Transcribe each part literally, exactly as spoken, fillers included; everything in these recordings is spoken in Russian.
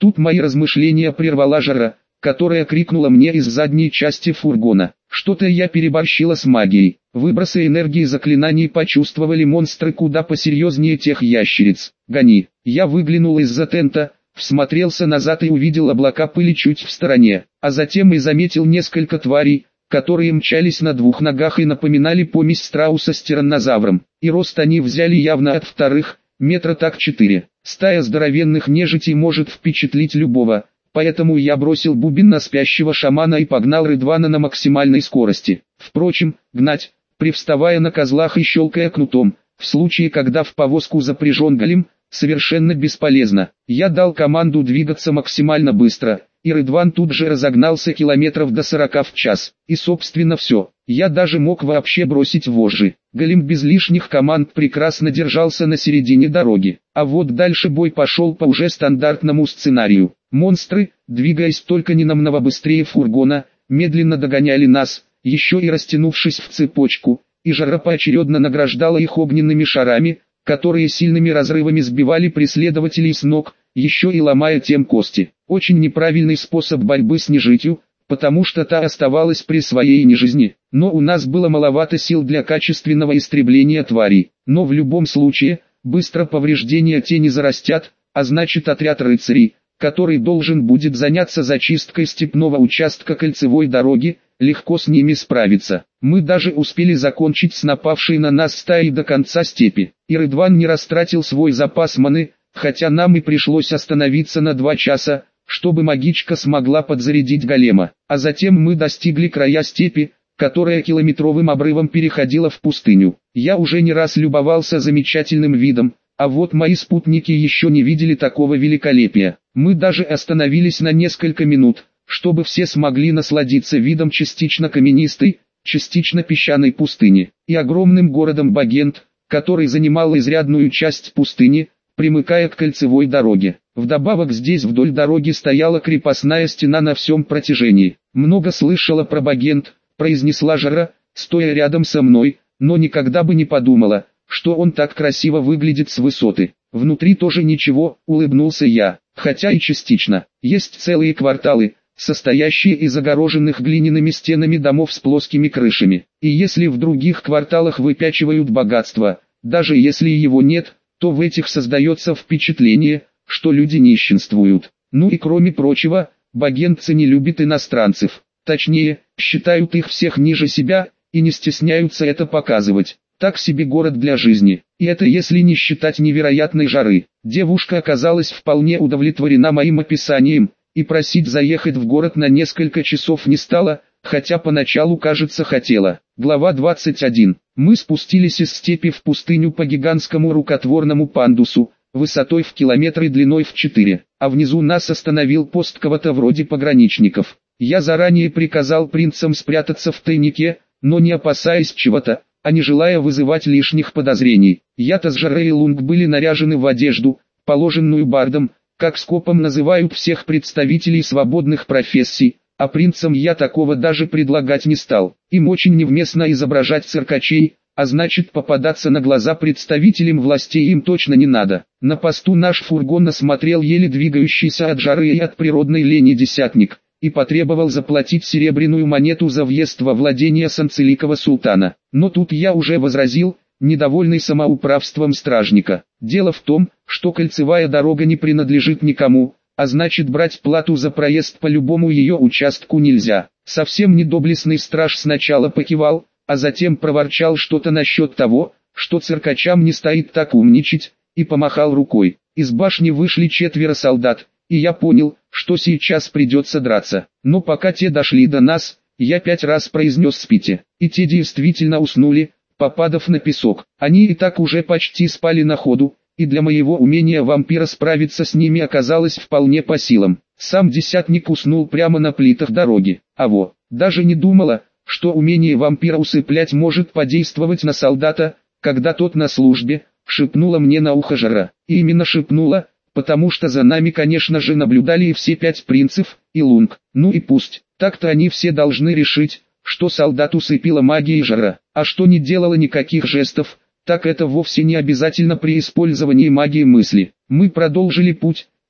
Тут мои размышления прервала Жара, которая крикнула мне из задней части фургона. Что-то я переборщила с магией. Выбросы энергии заклинаний почувствовали монстры куда посерьезнее тех ящериц. Гони. Я выглянул из-за тента, всмотрелся назад и увидел облака пыли чуть в стороне, а затем и заметил несколько тварей, которые мчались на двух ногах и напоминали помесь страуса с тираннозавром. И рост они взяли явно от вторых, метра так четыре. Стая здоровенных нежитей может впечатлить любого. Поэтому я бросил бубен на спящего шамана и погнал Рыдвана на максимальной скорости. Впрочем, гнать, привставая на козлах и щелкая кнутом, в случае когда в повозку запряжен голем, совершенно бесполезно. Я дал команду двигаться максимально быстро, и Рыдван тут же разогнался километров до сорока в час. И собственно все. Я даже мог вообще бросить вожжи. Голем без лишних команд прекрасно держался на середине дороги. А вот дальше бой пошел по уже стандартному сценарию. Монстры, двигаясь только не намного быстрее фургона, медленно догоняли нас, еще и растянувшись в цепочку, и Жара поочередно награждала их огненными шарами, которые сильными разрывами сбивали преследователей с ног, еще и ломая тем кости. Очень неправильный способ борьбы с нежитью, потому что та оставалась при своей нежизни. Но у нас было маловато сил для качественного истребления тварей. Но в любом случае, быстро повреждения те не зарастят, а значит отряд рыцарей, который должен будет заняться зачисткой степного участка кольцевой дороги, легко с ними справится. Мы даже успели закончить с напавшей на нас стаей до конца степи. И Рыдван не растратил свой запас маны, хотя нам и пришлось остановиться на два часа, чтобы магичка смогла подзарядить голема. А затем мы достигли края степи, которая километровым обрывом переходила в пустыню. Я уже не раз любовался замечательным видом, а вот мои спутники еще не видели такого великолепия. Мы даже остановились на несколько минут, чтобы все смогли насладиться видом частично каменистой, частично песчаной пустыни, и огромным городом Багент, который занимал изрядную часть пустыни, примыкая к кольцевой дороге. Вдобавок здесь вдоль дороги стояла крепостная стена на всем протяжении. «Много слышала про Багент», — произнесла Жара, стоя рядом со мной, но никогда бы не подумала, что он так красиво выглядит с высоты. «Внутри тоже ничего», — улыбнулся я, хотя и частично. Есть целые кварталы, состоящие из огороженных глиняными стенами домов с плоскими крышами. И если в других кварталах выпячивают богатство, даже если его нет, то в этих создается впечатление, что люди нищенствуют. Ну и кроме прочего, багентцы не любят иностранцев. Точнее, считают их всех ниже себя, и не стесняются это показывать. Так себе город для жизни. И это если не считать невероятной жары. Девушка оказалась вполне удовлетворена моим описанием, и просить заехать в город на несколько часов не стала, хотя поначалу, кажется, хотела. Глава двадцать один. Мы спустились из степи в пустыню по гигантскому рукотворному пандусу, высотой в километр и длиной в четыре, а внизу нас остановил пост кого-то вроде пограничников. Я заранее приказал принцам спрятаться в тайнике, но не опасаясь чего-то, а не желая вызывать лишних подозрений. Я-то с Жарой и Лунг были наряжены в одежду, положенную бардом, как скопом называют всех представителей свободных профессий, а принцам я такого даже предлагать не стал. Им очень невместно изображать циркачей, а значит попадаться на глаза представителям властей им точно не надо. На посту наш фургон осмотрел еле двигающийся от жары и от природной лени десятник, и потребовал заплатить серебряную монету за въезд во владение санцеликова султана. Но тут я уже возразил, недовольный самоуправством стражника. Дело в том, что кольцевая дорога не принадлежит никому, а значит брать плату за проезд по любому ее участку нельзя. Совсем недоблестный страж сначала покивал, а затем проворчал что-то насчет того, что циркачам не стоит так умничать, и помахал рукой. Из башни вышли четверо солдат, и я понял, что сейчас придется драться. Но пока те дошли до нас, я пять раз произнес «спите», и те действительно уснули, попадав на песок. Они и так уже почти спали на ходу, и для моего умения вампира справиться с ними оказалось вполне по силам. Сам десятник уснул прямо на плитах дороги. Аво, даже не думала, что умение вампира усыплять может подействовать на солдата, когда тот на службе, шепнула мне на ухо Жара. И именно шепнула, потому что за нами, конечно же, наблюдали и все пять принцев, и Лунг. Ну и пусть, так-то они все должны решить, что солдат усыпила магией Жара, а что не делала никаких жестов, так это вовсе не обязательно при использовании магии мысли. Мы продолжили путь,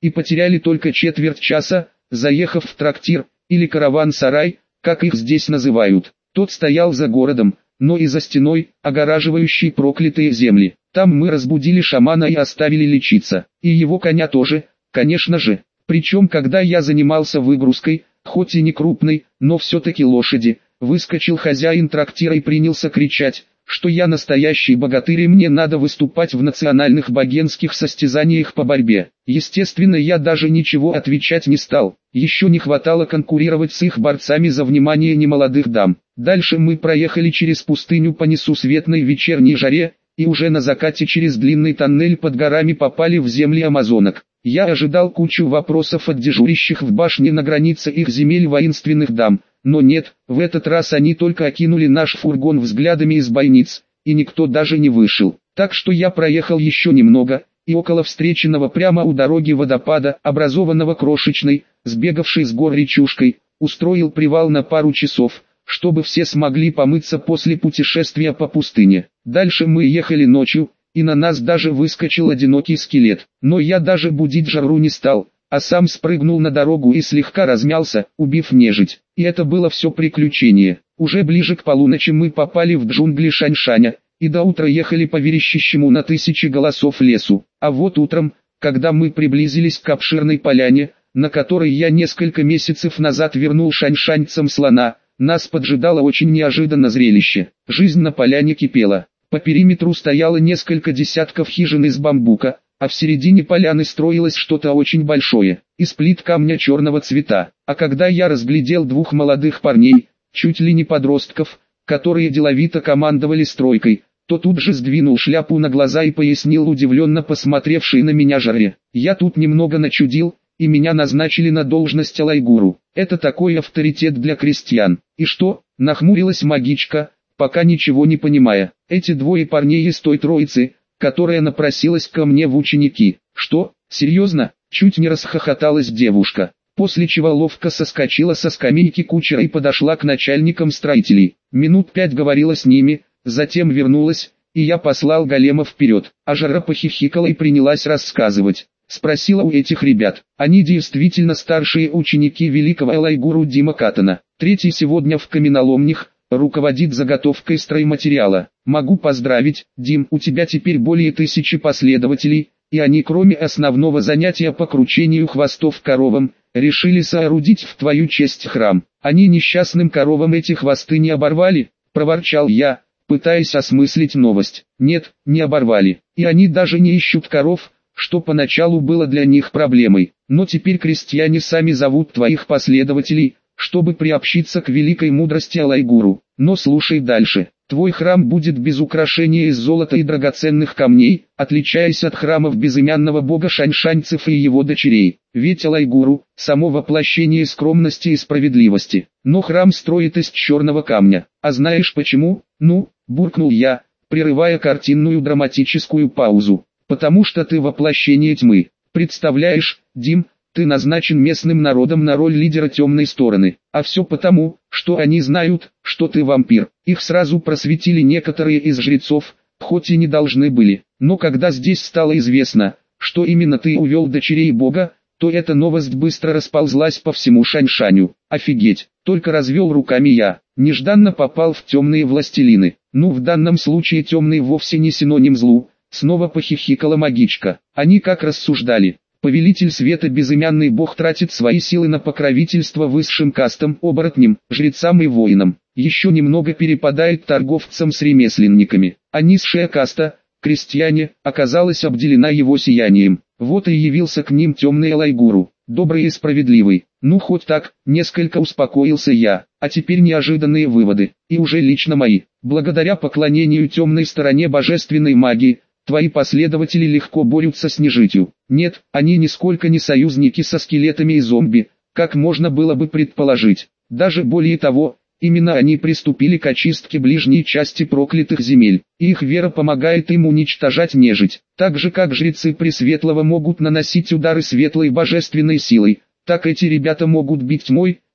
и потеряли только четверть часа, заехав в трактир, или караван-сарай, как их здесь называют. Тот стоял за городом, но и за стеной, огораживающей проклятые земли. Там мы разбудили шамана и оставили лечиться, и его коня тоже, конечно же. Причем когда я занимался выгрузкой, хоть и не крупной, но все-таки лошади, выскочил хозяин трактира и принялся кричать, что я настоящий богатырь и мне надо выступать в национальных богенских состязаниях по борьбе. Естественно, я даже ничего отвечать не стал, еще не хватало конкурировать с их борцами за внимание немолодых дам. Дальше мы проехали через пустыню по несусветной вечерней жаре, и уже на закате через длинный тоннель под горами попали в земли амазонок. Я ожидал кучу вопросов от дежурящих в башне на границе их земель воинственных дам, но нет, в этот раз они только окинули наш фургон взглядами из бойниц, и никто даже не вышел. Так что я проехал еще немного, и около встреченного прямо у дороги водопада, образованного крошечной, сбегавшей с гор речушкой, устроил привал на пару часов, чтобы все смогли помыться после путешествия по пустыне. Дальше мы ехали ночью, и на нас даже выскочил одинокий скелет. Но я даже будить жару не стал, а сам спрыгнул на дорогу и слегка размялся, убив нежить. И это было все приключение. Уже ближе к полуночи мы попали в джунгли Шаньшаня, и до утра ехали по верещащему на тысячи голосов лесу. А вот утром, когда мы приблизились к обширной поляне, на которой я несколько месяцев назад вернул шаньшаньцам слона, нас поджидало очень неожиданное зрелище. Жизнь на поляне кипела. По периметру стояло несколько десятков хижин из бамбука, а в середине поляны строилось что-то очень большое, из плит камня черного цвета. А когда я разглядел двух молодых парней, чуть ли не подростков, которые деловито командовали стройкой, то тут же сдвинул шляпу на глаза и пояснил удивленно посмотревший на меня Жаре: «Я тут немного начудил, и меня назначили на должность алайгуру. Это такой авторитет для крестьян». «И что?» — нахмурилась магичка, пока ничего не понимая. «Эти двое парней из той троицы, которая напросилась ко мне в ученики». «Что? Серьезно?» — чуть не расхохоталась девушка, после чего ловко соскочила со скамейки кучера и подошла к начальникам строителей. Минут пять говорила с ними, затем вернулась, и я послал голема вперед. А Жара похихикала и принялась рассказывать. Спросила у этих ребят: они действительно старшие ученики великого алайгуру Дима Катана. Третий сегодня в каменоломнях, руководит заготовкой стройматериала. Могу поздравить, Дим, у тебя теперь более тысячи последователей, и они, кроме основного занятия по кручению хвостов коровам, решили соорудить в твою честь храм. Они несчастным коровам эти хвосты не оборвали?» — проворчал я, пытаясь осмыслить новость. «Нет, не оборвали, и они даже не ищут коров, что поначалу было для них проблемой. Но теперь крестьяне сами зовут твоих последователей, чтобы приобщиться к великой мудрости алайгуру. Но слушай дальше. Твой храм будет без украшения из золота и драгоценных камней, отличаясь от храмов безымянного бога шаньшаньцев и его дочерей. Ведь алайгуру – само воплощение скромности и справедливости. Но храм строит из черного камня. А знаешь почему? Ну, буркнул я, прерывая картинную драматическую паузу. Потому что ты воплощение тьмы. Представляешь, Дим, ты назначен местным народом на роль лидера темной стороны. А все потому, что они знают, что ты вампир. Их сразу просветили некоторые из жрецов, хоть и не должны были. Но когда здесь стало известно, что именно ты увел дочерей бога, то эта новость быстро расползлась по всему Шаньшаню. Офигеть, только развел руками я. Нежданно попал в темные властелины. Ну, в данном случае темный вовсе не синоним злу. Снова похихикала магичка. Они как рассуждали. Повелитель света безымянный бог тратит свои силы на покровительство высшим кастам, оборотням, жрецам и воинам. Еще немного перепадает торговцам с ремесленниками. А низшая каста, крестьяне, оказалась обделена его сиянием. Вот и явился к ним темный алайгуру, добрый и справедливый. Ну хоть так, несколько успокоился я. А теперь неожиданные выводы, и уже лично мои. Благодаря поклонению темной стороне божественной магии, твои последователи легко борются с нежитью. Нет, они нисколько не союзники со скелетами и зомби, как можно было бы предположить. Даже более того, именно они приступили к очистке ближней части проклятых земель, и их вера помогает им уничтожать нежить. Так же как жрецы Пресветлого могут наносить удары светлой божественной силой, так эти ребята могут бить тьмой,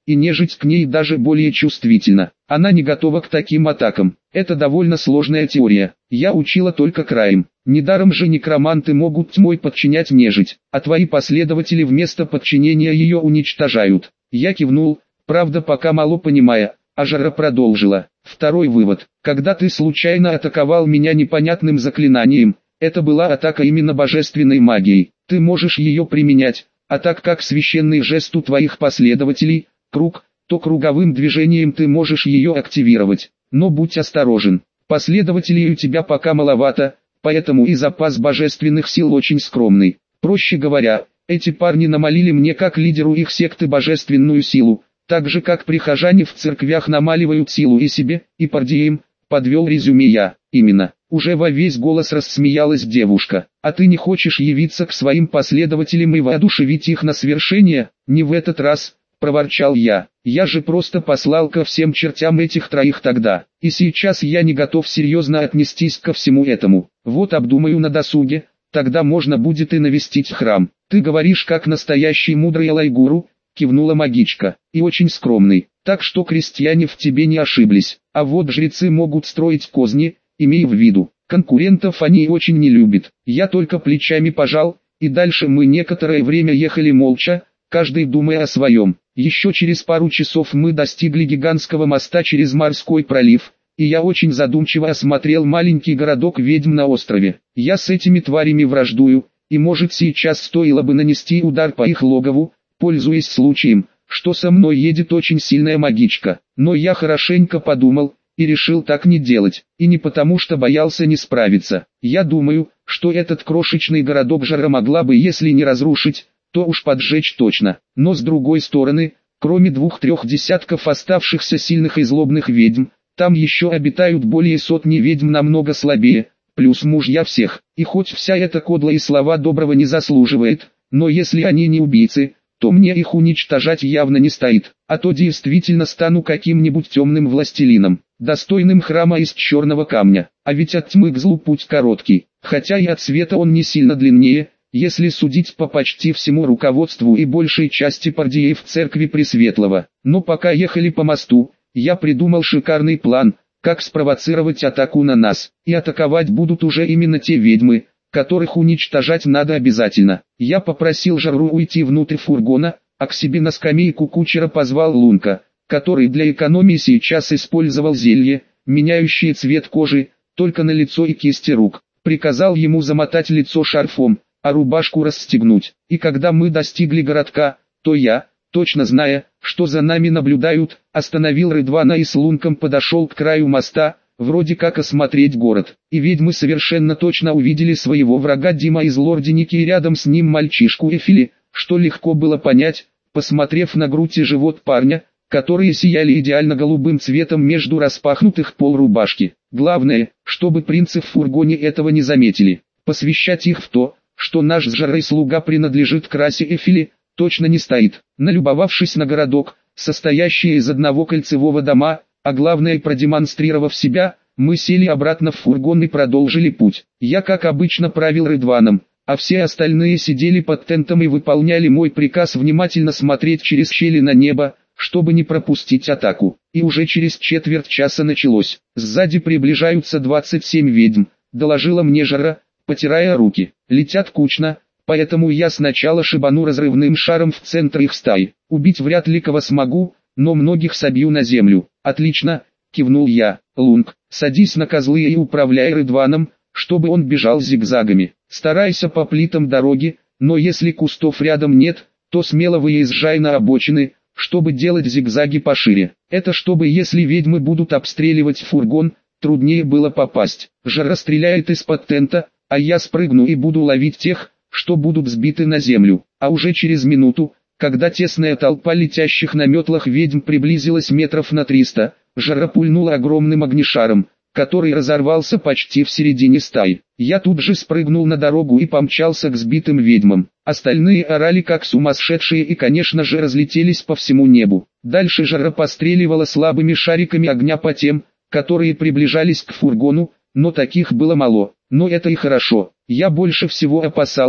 и нежить к ней даже более чувствительна. Она не готова к таким атакам. Это довольно сложная теория. Я учила только краем. Недаром же некроманты могут тьмой подчинять нежить, а твои последователи вместо подчинения ее уничтожают. Я кивнул, правда пока мало понимая, а Жара продолжила. Второй вывод. Когда ты случайно атаковал меня непонятным заклинанием, это была атака именно божественной магией. Ты можешь ее применять, а так как священный жест у твоих последователей, круг, то круговым движением ты можешь ее активировать. Но будь осторожен. Последователей у тебя пока маловато, поэтому и запас божественных сил очень скромный. Проще говоря, эти парни намолили мне как лидеру их секты божественную силу, так же как прихожане в церквях намаливают силу и себе, и пардиям, подвел резюме я. Именно. Уже во весь голос рассмеялась девушка. А ты не хочешь явиться к своим последователям и воодушевить их на свершение? Не в этот раз, проворчал я. Я же просто послал ко всем чертям этих троих тогда. И сейчас я не готов серьезно отнестись ко всему этому. Вот обдумаю на досуге, тогда можно будет и навестить храм. Ты говоришь как настоящий мудрый Алайгуру, кивнула магичка, и очень скромный. Так что крестьяне в тебе не ошиблись. А вот жрецы могут строить козни, имей в виду, конкурентов они очень не любят. Я только плечами пожал, и дальше мы некоторое время ехали молча, каждый думая о своем. Еще через пару часов мы достигли гигантского моста через морской пролив, и я очень задумчиво осмотрел маленький городок ведьм на острове. Я с этими тварями враждую, и может сейчас стоило бы нанести удар по их логову, пользуясь случаем, что со мной едет очень сильная магичка. Но я хорошенько подумал, и решил так не делать, и не потому что боялся не справиться. Я думаю, что этот крошечный городок Жара могла бы если не разрушить, то уж поджечь точно. Но с другой стороны, кроме двух-трех десятков оставшихся сильных и злобных ведьм, там еще обитают более сотни ведьм намного слабее, плюс мужья всех. И хоть вся эта кодла и слова доброго не заслуживает, но если они не убийцы, то мне их уничтожать явно не стоит, а то действительно стану каким-нибудь темным властелином, достойным храма из черного камня. А ведь от тьмы к злу путь короткий, хотя и от света он не сильно длиннее, если судить по почти всему руководству и большей части пардиев церкви Пресветлого. Но пока ехали по мосту, я придумал шикарный план, как спровоцировать атаку на нас, и атаковать будут уже именно те ведьмы, которых уничтожать надо обязательно. Я попросил Жару уйти внутрь фургона, а к себе на скамейку кучера позвал Лунка, который для экономии сейчас использовал зелье, меняющее цвет кожи, только на лицо и кисти рук. Приказал ему замотать лицо шарфом, а рубашку расстегнуть. И когда мы достигли городка, то я, точно зная, что за нами наблюдают, остановил Рыдвана и с Лунком подошел к краю моста, вроде как осмотреть город. И ведьмы совершенно точно увидели своего врага Дима из Лординики и рядом с ним мальчишку Эфили, что легко было понять, посмотрев на грудь и живот парня, которые сияли идеально голубым цветом между распахнутых пол рубашки. Главное, чтобы принцы в фургоне этого не заметили. Посвящать их в то, что наш с Жарой слуга принадлежит к расе Эфили, точно не стоит. Налюбовавшись на городок, состоящий из одного кольцевого дома, а главное продемонстрировав себя, мы сели обратно в фургон и продолжили путь. Я как обычно правил Рыдваном, а все остальные сидели под тентом и выполняли мой приказ внимательно смотреть через щели на небо, чтобы не пропустить атаку. И уже через четверть часа началось. Сзади приближаются двадцать семь ведьм, доложила мне Жара, потирая руки. Летят кучно, поэтому я сначала шибану разрывным шаром в центр их стаи. Убить вряд ли кого смогу, но многих собью на землю. Отлично, кивнул я. Лунг, садись на козлы и управляй Рыдваном, чтобы он бежал зигзагами. Старайся по плитам дороги, но если кустов рядом нет, то смело выезжай на обочины, чтобы делать зигзаги пошире. Это чтобы если ведьмы будут обстреливать фургон, труднее было попасть. Жара стреляет из-под тента, а я спрыгну и буду ловить тех, что будут сбиты на землю. А уже через минуту, когда тесная толпа летящих на метлах ведьм приблизилась метров на триста, Жара пульнула огромным огнешаром, который разорвался почти в середине стаи. Я тут же спрыгнул на дорогу и помчался к сбитым ведьмам. Остальные орали как сумасшедшие и конечно же разлетелись по всему небу. Дальше Жара постреливала слабыми шариками огня по тем, которые приближались к фургону, но таких было мало. Но это и хорошо. Я больше всего опасался,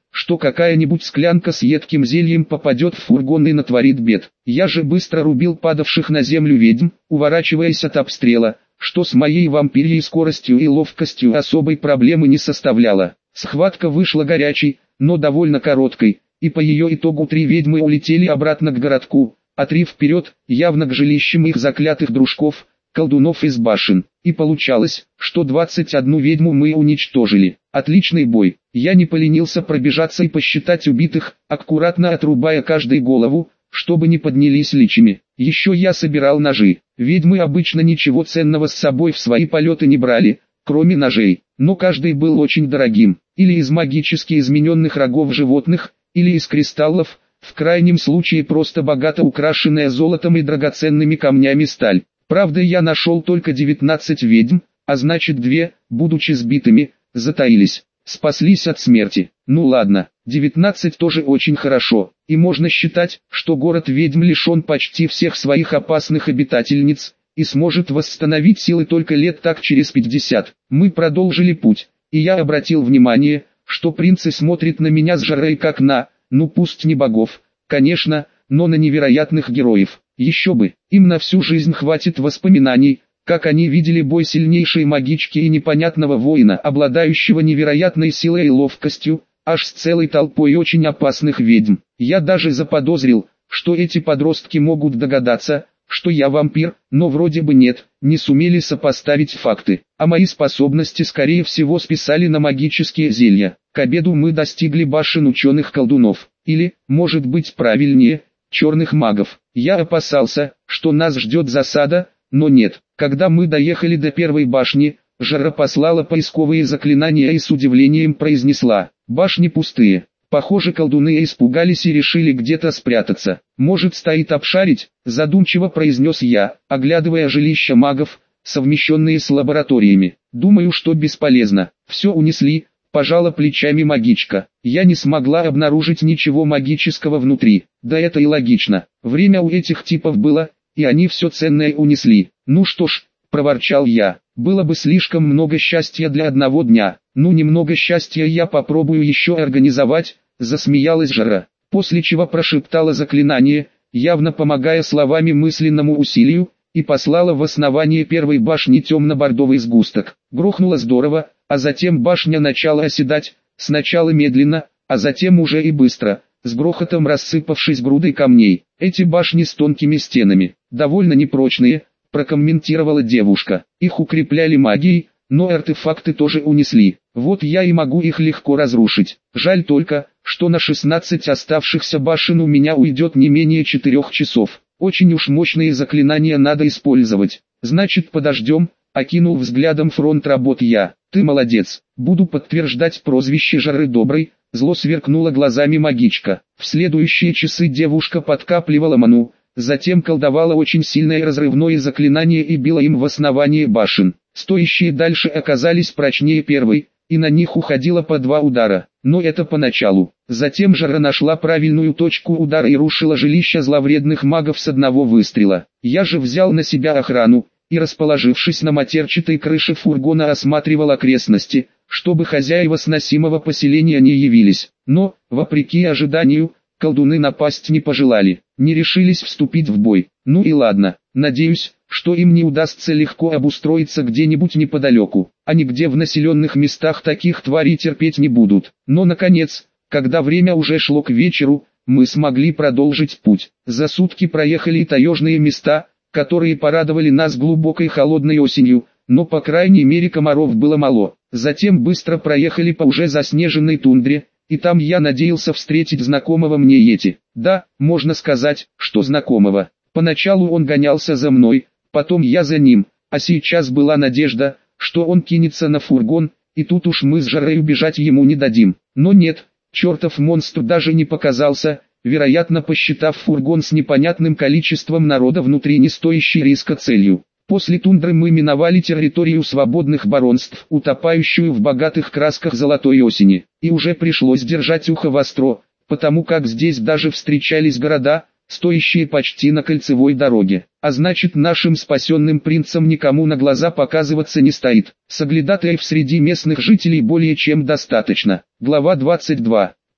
что какая-нибудь склянка с едким зельем попадет в фургон и натворит бед. Я же быстро рубил падавших на землю ведьм, уворачиваясь от обстрела, что с моей вампирьей скоростью и ловкостью особой проблемы не составляло. Схватка вышла горячей, но довольно короткой, и по ее итогу три ведьмы улетели обратно к городку, а три вперед, явно к жилищам их заклятых дружков, колдунов из башен. И получалось, что двадцать одну ведьму мы уничтожили. Отличный бой. Я не поленился пробежаться и посчитать убитых, аккуратно отрубая каждой голову, чтобы не поднялись личами. Еще я собирал ножи. Ведьмы обычно ничего ценного с собой в свои полеты не брали, кроме ножей, но каждый был очень дорогим, или из магически измененных рогов животных, или из кристаллов, в крайнем случае просто богато украшенная золотом и драгоценными камнями сталь. Правда, я нашел только девятнадцать ведьм, а значит две, будучи сбитыми, затаились, спаслись от смерти. Ну ладно, девятнадцать тоже очень хорошо, и можно считать, что город ведьм лишен почти всех своих опасных обитательниц, и сможет восстановить силы только лет так через пятьдесят. Мы продолжили путь, и я обратил внимание, что принцы смотрят на меня с жарой как на, ну пусть не богов, конечно, но на невероятных героев. Еще бы, им на всю жизнь хватит воспоминаний, как они видели бой сильнейшей магички и непонятного воина, обладающего невероятной силой и ловкостью, аж с целой толпой очень опасных ведьм. Я даже заподозрил, что эти подростки могут догадаться, что я вампир, но вроде бы нет, не сумели сопоставить факты, а мои способности скорее всего списали на магические зелья. К обеду мы достигли башен ученых-колдунов, или, может быть правильнее, черных магов. Я опасался, что нас ждет засада, но нет. Когда мы доехали до первой башни, Жара послала поисковые заклинания и с удивлением произнесла: «Башни пустые». Похоже, колдуны испугались и решили где-то спрятаться. «Может, стоит обшарить?» – задумчиво произнес я, оглядывая жилища магов, совмещенные с лабораториями. «Думаю, что бесполезно. Все унесли», – пожала плечами магичка. «Я не смогла обнаружить ничего магического внутри». Да это и логично. Время у этих типов было, и они все ценное унесли. «Ну что ж», – проворчал я, – «было бы слишком много счастья для одного дня». «Ну немного счастья я попробую еще организовать», – засмеялась Жара, после чего прошептала заклинание, явно помогая словами мысленному усилию, и послала в основание первой башни темно-бордовый сгусток. Грохнуло здорово, а затем башня начала оседать, сначала медленно, а затем уже и быстро, с грохотом рассыпавшись грудой камней. «Эти башни с тонкими стенами, довольно непрочные», – прокомментировала девушка. «Их укрепляли магией, но артефакты тоже унесли. Вот я и могу их легко разрушить. Жаль только, что на шестнадцать оставшихся башен у меня уйдет не менее четырех часов. Очень уж мощные заклинания надо использовать. Значит, подождем», — окинул взглядом фронт работ я. «Ты молодец. Буду подтверждать прозвище Жары Доброй», — зло сверкнула глазами магичка. В следующие часы девушка подкапливала ману, затем колдовала очень сильное разрывное заклинание и била им в основание башен. Стоящие дальше оказались прочнее первой, и на них уходило по два удара. Но это поначалу. Затем Жара нашла правильную точку удара и рушила жилища зловредных магов с одного выстрела. Я же взял на себя охрану, и расположившись на матерчатой крыше фургона осматривал окрестности, чтобы хозяева сносимого поселения не явились. Но, вопреки ожиданию, колдуны напасть не пожелали, не решились вступить в бой. Ну и ладно, надеюсь, что им не удастся легко обустроиться где-нибудь неподалеку, а нигде в населенных местах таких тварей терпеть не будут. Но наконец, когда время уже шло к вечеру, мы смогли продолжить путь. За сутки проехали и таежные места, которые порадовали нас глубокой холодной осенью, но по крайней мере комаров было мало. Затем быстро проехали по уже заснеженной тундре, и там я надеялся встретить знакомого мне Йети. Да, можно сказать, что знакомого. Поначалу он гонялся за мной, потом я за ним, а сейчас была надежда, что он кинется на фургон, и тут уж мы с Жарой убежать ему не дадим. Но нет, чертов монстр даже не показался, вероятно посчитав фургон с непонятным количеством народа внутри не стоящей риска целью. После тундры мы миновали территорию свободных баронств, утопающую в богатых красках золотой осени, и уже пришлось держать ухо востро, потому как здесь даже встречались города, стоящие почти на кольцевой дороге. А значит, нашим спасенным принцам никому на глаза показываться не стоит. Соглядатаев среди местных жителей более чем достаточно. Глава двадцать два.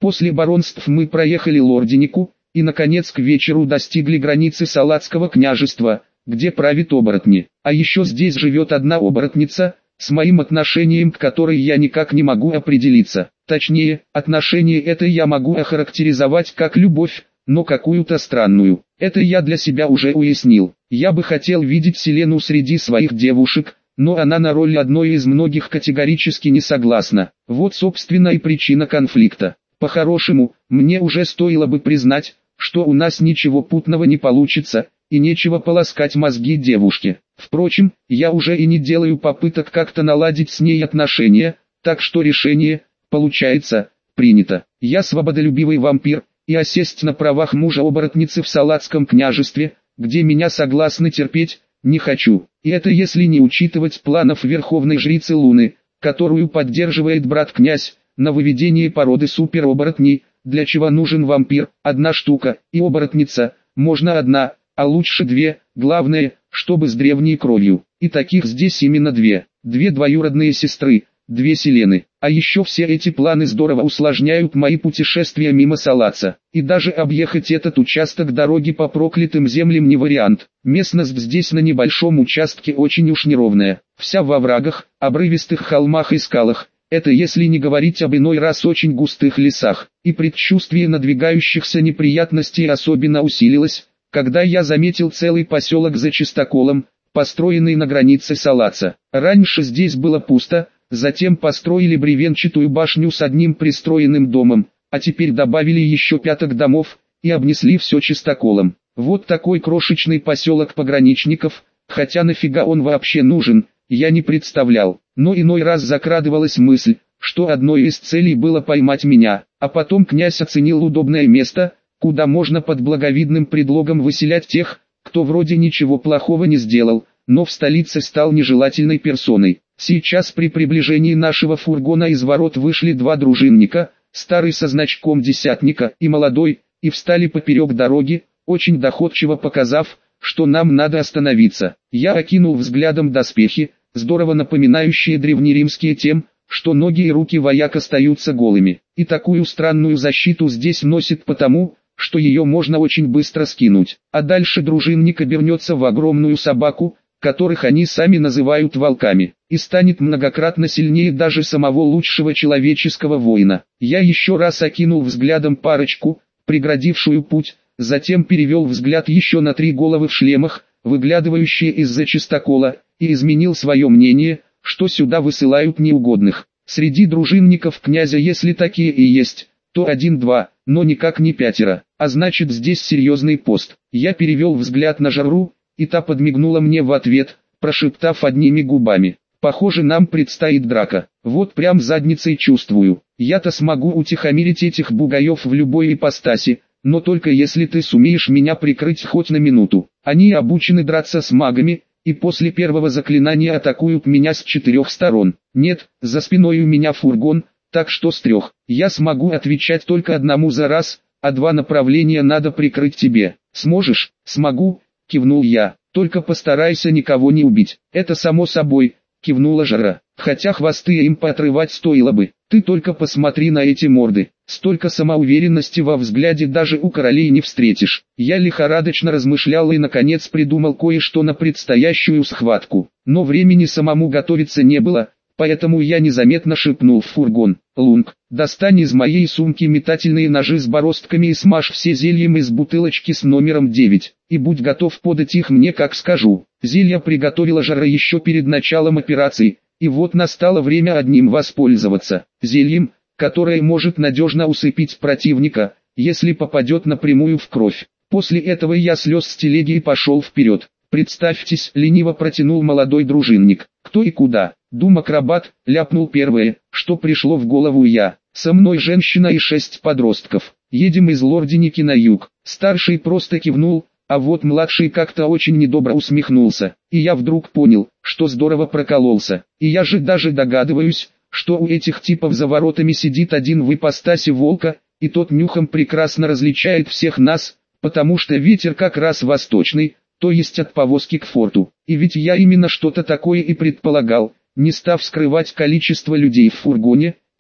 После баронств мы проехали Лорденику, и наконец к вечеру достигли границы Салацкого княжества, где правит оборотни. А еще здесь живет одна оборотница, с моим отношением к которой я никак не могу определиться. Точнее, отношение это я могу охарактеризовать как любовь, но какую-то странную. Это я для себя уже уяснил. Я бы хотел видеть Селену среди своих девушек, но она на роль одной из многих категорически не согласна. Вот собственно и причина конфликта. По-хорошему, мне уже стоило бы признать, что у нас ничего путного не получится, и нечего полоскать мозги девушке. Впрочем, я уже и не делаю попыток как-то наладить с ней отношения, так что решение, получается, принято. Я свободолюбивый вампир, и осесть на правах мужа-оборотницы в Салацком княжестве, где меня согласны терпеть, не хочу. И это если не учитывать планов верховной жрицы Луны, которую поддерживает брат-князь, на выведение породы супероборотней, для чего нужен вампир, одна штука, и оборотница, можно одна, а лучше две, главное, чтобы с древней кровью. И таких здесь именно две, две двоюродные сестры, две Селены. А еще все эти планы здорово усложняют мои путешествия мимо Салаца. И даже объехать этот участок дороги по проклятым землям не вариант. Местность здесь на небольшом участке очень уж неровная, вся во оврагах, обрывистых холмах и скалах. Это если не говорить об иной раз очень густых лесах. И предчувствие надвигающихся неприятностей особенно усилилось, когда я заметил целый поселок за чистоколом, построенный на границе Салаца. Раньше здесь было пусто, затем построили бревенчатую башню с одним пристроенным домом, а теперь добавили еще пяток домов, и обнесли все чистоколом. Вот такой крошечный поселок пограничников, хотя нафига он вообще нужен, я не представлял. Но иной раз закрадывалась мысль, что одной из целей было поймать меня, а потом князь оценил удобное место, куда можно под благовидным предлогом выселять тех, кто вроде ничего плохого не сделал, но в столице стал нежелательной персоной. Сейчас при приближении нашего фургона из ворот вышли два дружинника, старый со значком десятника и молодой, и встали поперек дороги, очень доходчиво показав, что нам надо остановиться. Я окинул взглядом доспехи, здорово напоминающие древнеримские тем, что ноги и руки вояк остаются голыми. И такую странную защиту здесь носит потому, что ее можно очень быстро скинуть. А дальше дружинник обернется в огромную собаку, которых они сами называют волками, и станет многократно сильнее даже самого лучшего человеческого воина. Я еще раз окинул взглядом парочку, преградившую путь, затем перевел взгляд еще на три головы в шлемах, выглядывающие из-за чистокола, и изменил свое мнение, что сюда высылают неугодных. Среди дружинников князя если такие и есть, то один-два, но никак не пятеро, а значит здесь серьезный пост. Я перевел взгляд на Жару, и та подмигнула мне в ответ, прошептав одними губами: «Похоже, нам предстоит драка. Вот прям задницей чувствую. Я-то смогу утихомирить этих бугаев в любой ипостаси, но только если ты сумеешь меня прикрыть хоть на минуту. Они обучены драться с магами, и после первого заклинания атакуют меня с четырех сторон. Нет, за спиной у меня фургон, так что с трех. Я смогу отвечать только одному за раз, а два направления надо прикрыть тебе. Сможешь?» «Смогу», кивнул я, «только постарайся никого не убить». «Это само собой», кивнула Жара, «хотя хвосты им поотрывать стоило бы. Ты только посмотри на эти морды, столько самоуверенности во взгляде даже у королей не встретишь». Я лихорадочно размышлял и наконец придумал кое-что на предстоящую схватку, но времени самому готовиться не было, поэтому я незаметно шепнул в фургон: «Лунг, достань из моей сумки метательные ножи с бороздками и смажь все зельем из бутылочки с номером девять, и будь готов подать их мне, как скажу». Зелья приготовила Жара еще перед началом операции, и вот настало время одним воспользоваться. Зельем, которое может надежно усыпить противника, если попадет напрямую в кровь. После этого я слез с телеги и пошел вперед. «Представьтесь», — лениво протянул молодой дружинник. «Кто и куда?» «Дум-акробат», — ляпнул первое, что пришло в голову я. «Со мной женщина и шесть подростков. Едем из Лорденики на юг». Старший просто кивнул, а вот младший как-то очень недобро усмехнулся. И я вдруг понял, что здорово прокололся. И я же даже догадываюсь, что у этих типов за воротами сидит один в ипостаси волка, и тот нюхом прекрасно различает всех нас, потому что ветер как раз восточный, то есть от повозки к форту. И ведь я именно что-то такое и предполагал, не став скрывать количество людей в фургоне,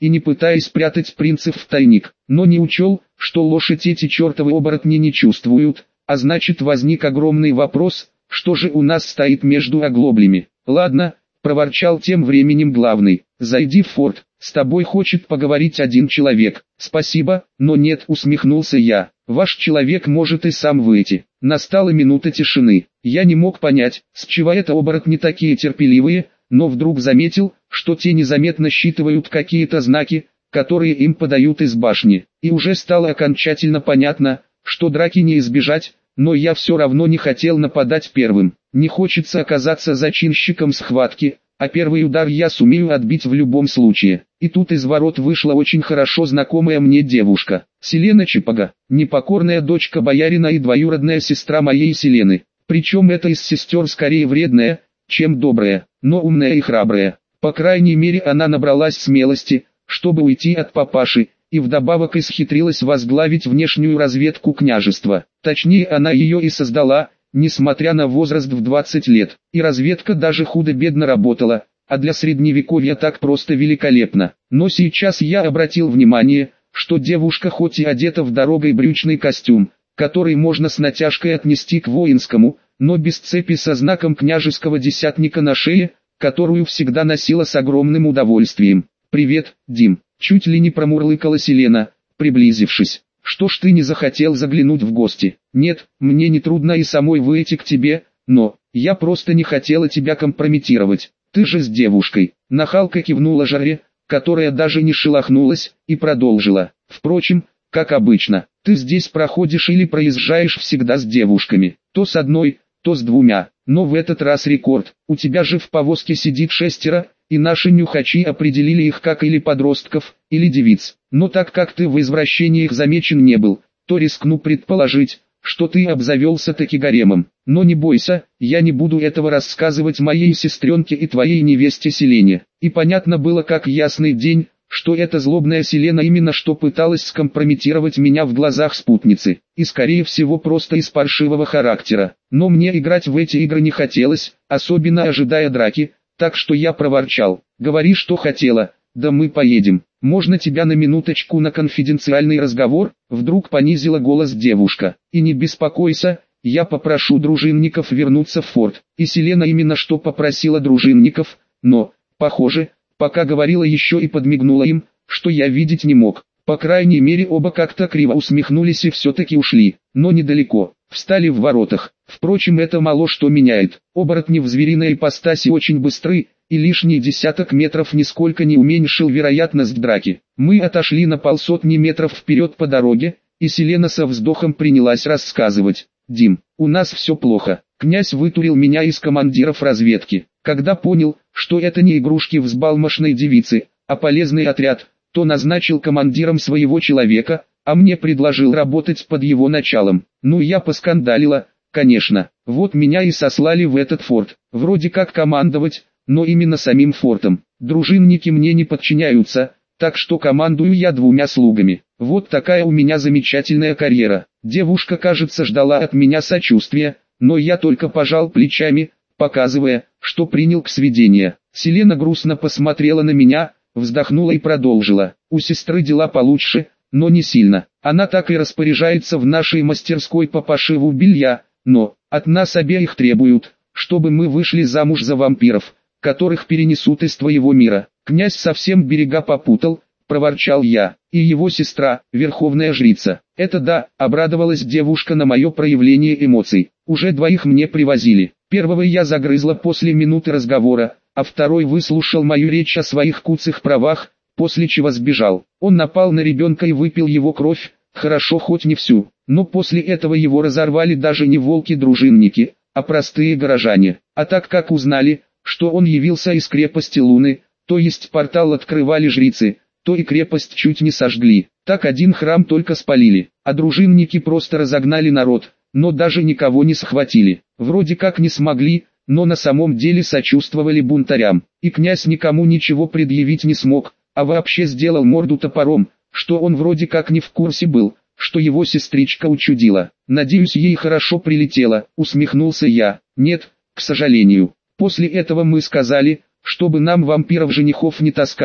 и не пытаясь спрятать принцев в тайник, но не учел, что лошадь эти чертовы оборотни не чувствуют, а значит возник огромный вопрос, что же у нас стоит между оглоблями. Ладно, проворчал тем временем главный, зайди в форт, с тобой хочет поговорить один человек. Спасибо, но нет, усмехнулся я, ваш человек может и сам выйти. Настала минута тишины, я не мог понять, с чего это оборотни такие терпеливые, но вдруг заметил, что те незаметно считывают какие-то знаки, которые им подают из башни, и уже стало окончательно понятно, что драки не избежать, но я все равно не хотел нападать первым. Не хочется оказаться зачинщиком схватки, а первый удар я сумею отбить в любом случае. И тут из ворот вышла очень хорошо знакомая мне девушка, Селена Чипага, непокорная дочка боярина и двоюродная сестра моей Селены. Причем эта из сестер скорее вредная, чем добрая, но умная и храбрая. По крайней мере она набралась смелости, чтобы уйти от папаши, и вдобавок исхитрилась возглавить внешнюю разведку княжества. Точнее она ее и создала, несмотря на возраст в двадцать лет. И разведка даже худо-бедно работала, а для средневековья так просто великолепно. Но сейчас я обратил внимание, что девушка хоть и одета в дорогой брючный костюм, который можно с натяжкой отнести к воинскому, но без цепи со знаком княжеского десятника на шее, которую всегда носила с огромным удовольствием. «Привет, Дим», чуть ли не промурлыкала Селена, приблизившись. «Что ж ты не захотел заглянуть в гости?» «Нет, мне не трудно и самой выйти к тебе, но я просто не хотела тебя компрометировать. Ты же с девушкой». Нахалка кивнула Жаре, которая даже не шелохнулась, и продолжила. «Впрочем, как обычно, ты здесь проходишь или проезжаешь всегда с девушками, то с одной, то с двумя, но в этот раз рекорд, у тебя же в повозке сидит шестеро, и наши нюхачи определили их как или подростков, или девиц. Но так как ты в извращениях замечен не был, то рискну предположить, что ты обзавелся таки гаремом. Но не бойся, я не буду этого рассказывать моей сестренке и твоей невесте Селене». И понятно было как ясный день, что эта злобная Селена именно что пыталась скомпрометировать меня в глазах спутницы, и скорее всего просто из паршивого характера. Но мне играть в эти игры не хотелось, особенно ожидая драки, так что я проворчал: «Говори, что хотела, да мы поедем. Можно тебя на минуточку на конфиденциальный разговор?» Вдруг понизила голос девушка. «И не беспокойся, я попрошу дружинников вернуться в форт». И Селена именно что попросила дружинников, но, похоже, пока говорила еще и подмигнула им, что я видеть не мог. По крайней мере оба как-то криво усмехнулись и все-таки ушли, но недалеко, встали в воротах. Впрочем, это мало что меняет. Оборотни в звериной ипостаси очень быстры, и лишний десяток метров нисколько не уменьшил вероятность драки. Мы отошли на полсотни метров вперед по дороге, и Селена со вздохом принялась рассказывать. «Дим, у нас все плохо. Князь вытурил меня из командиров разведки. Когда понял, что это не игрушки взбалмошной девицы, а полезный отряд, то назначил командиром своего человека, а мне предложил работать под его началом. Ну я поскандалила, конечно. Вот меня и сослали в этот форт. Вроде как командовать, но именно самим фортом. Дружинники мне не подчиняются, так что командую я двумя слугами. Вот такая у меня замечательная карьера». Девушка, кажется, ждала от меня сочувствия, но я только пожал плечами, показывая, что принял к сведению. Селена грустно посмотрела на меня, вздохнула и продолжила. «У сестры дела получше, но не сильно. Она так и распоряжается в нашей мастерской по пошиву белья, но от нас обеих требуют, чтобы мы вышли замуж за вампиров, которых перенесут из твоего мира». «Князь совсем берега попутал», — проворчал я, — «и его сестра, верховная жрица». «Это да», — обрадовалась девушка на мое проявление эмоций. «Уже двоих мне привозили. Первого я загрызла после минуты разговора, а второй выслушал мою речь о своих куцых правах, после чего сбежал. Он напал на ребенка и выпил его кровь, хорошо хоть не всю, но после этого его разорвали даже не волки-дружинники, а простые горожане. А так как узнали, что он явился из крепости Луны, то есть портал открывали жрицы, то и крепость чуть не сожгли. Так один храм только спалили, а дружинники просто разогнали народ, но даже никого не схватили. Вроде как не смогли, но на самом деле сочувствовали бунтарям. И князь никому ничего предъявить не смог, а вообще сделал морду топором, что он вроде как не в курсе был, что его сестричка учудила. «Надеюсь, ей хорошо прилетело», — усмехнулся я. «Нет, к сожалению. После этого мы сказали, чтобы нам вампиров-женихов не таскали,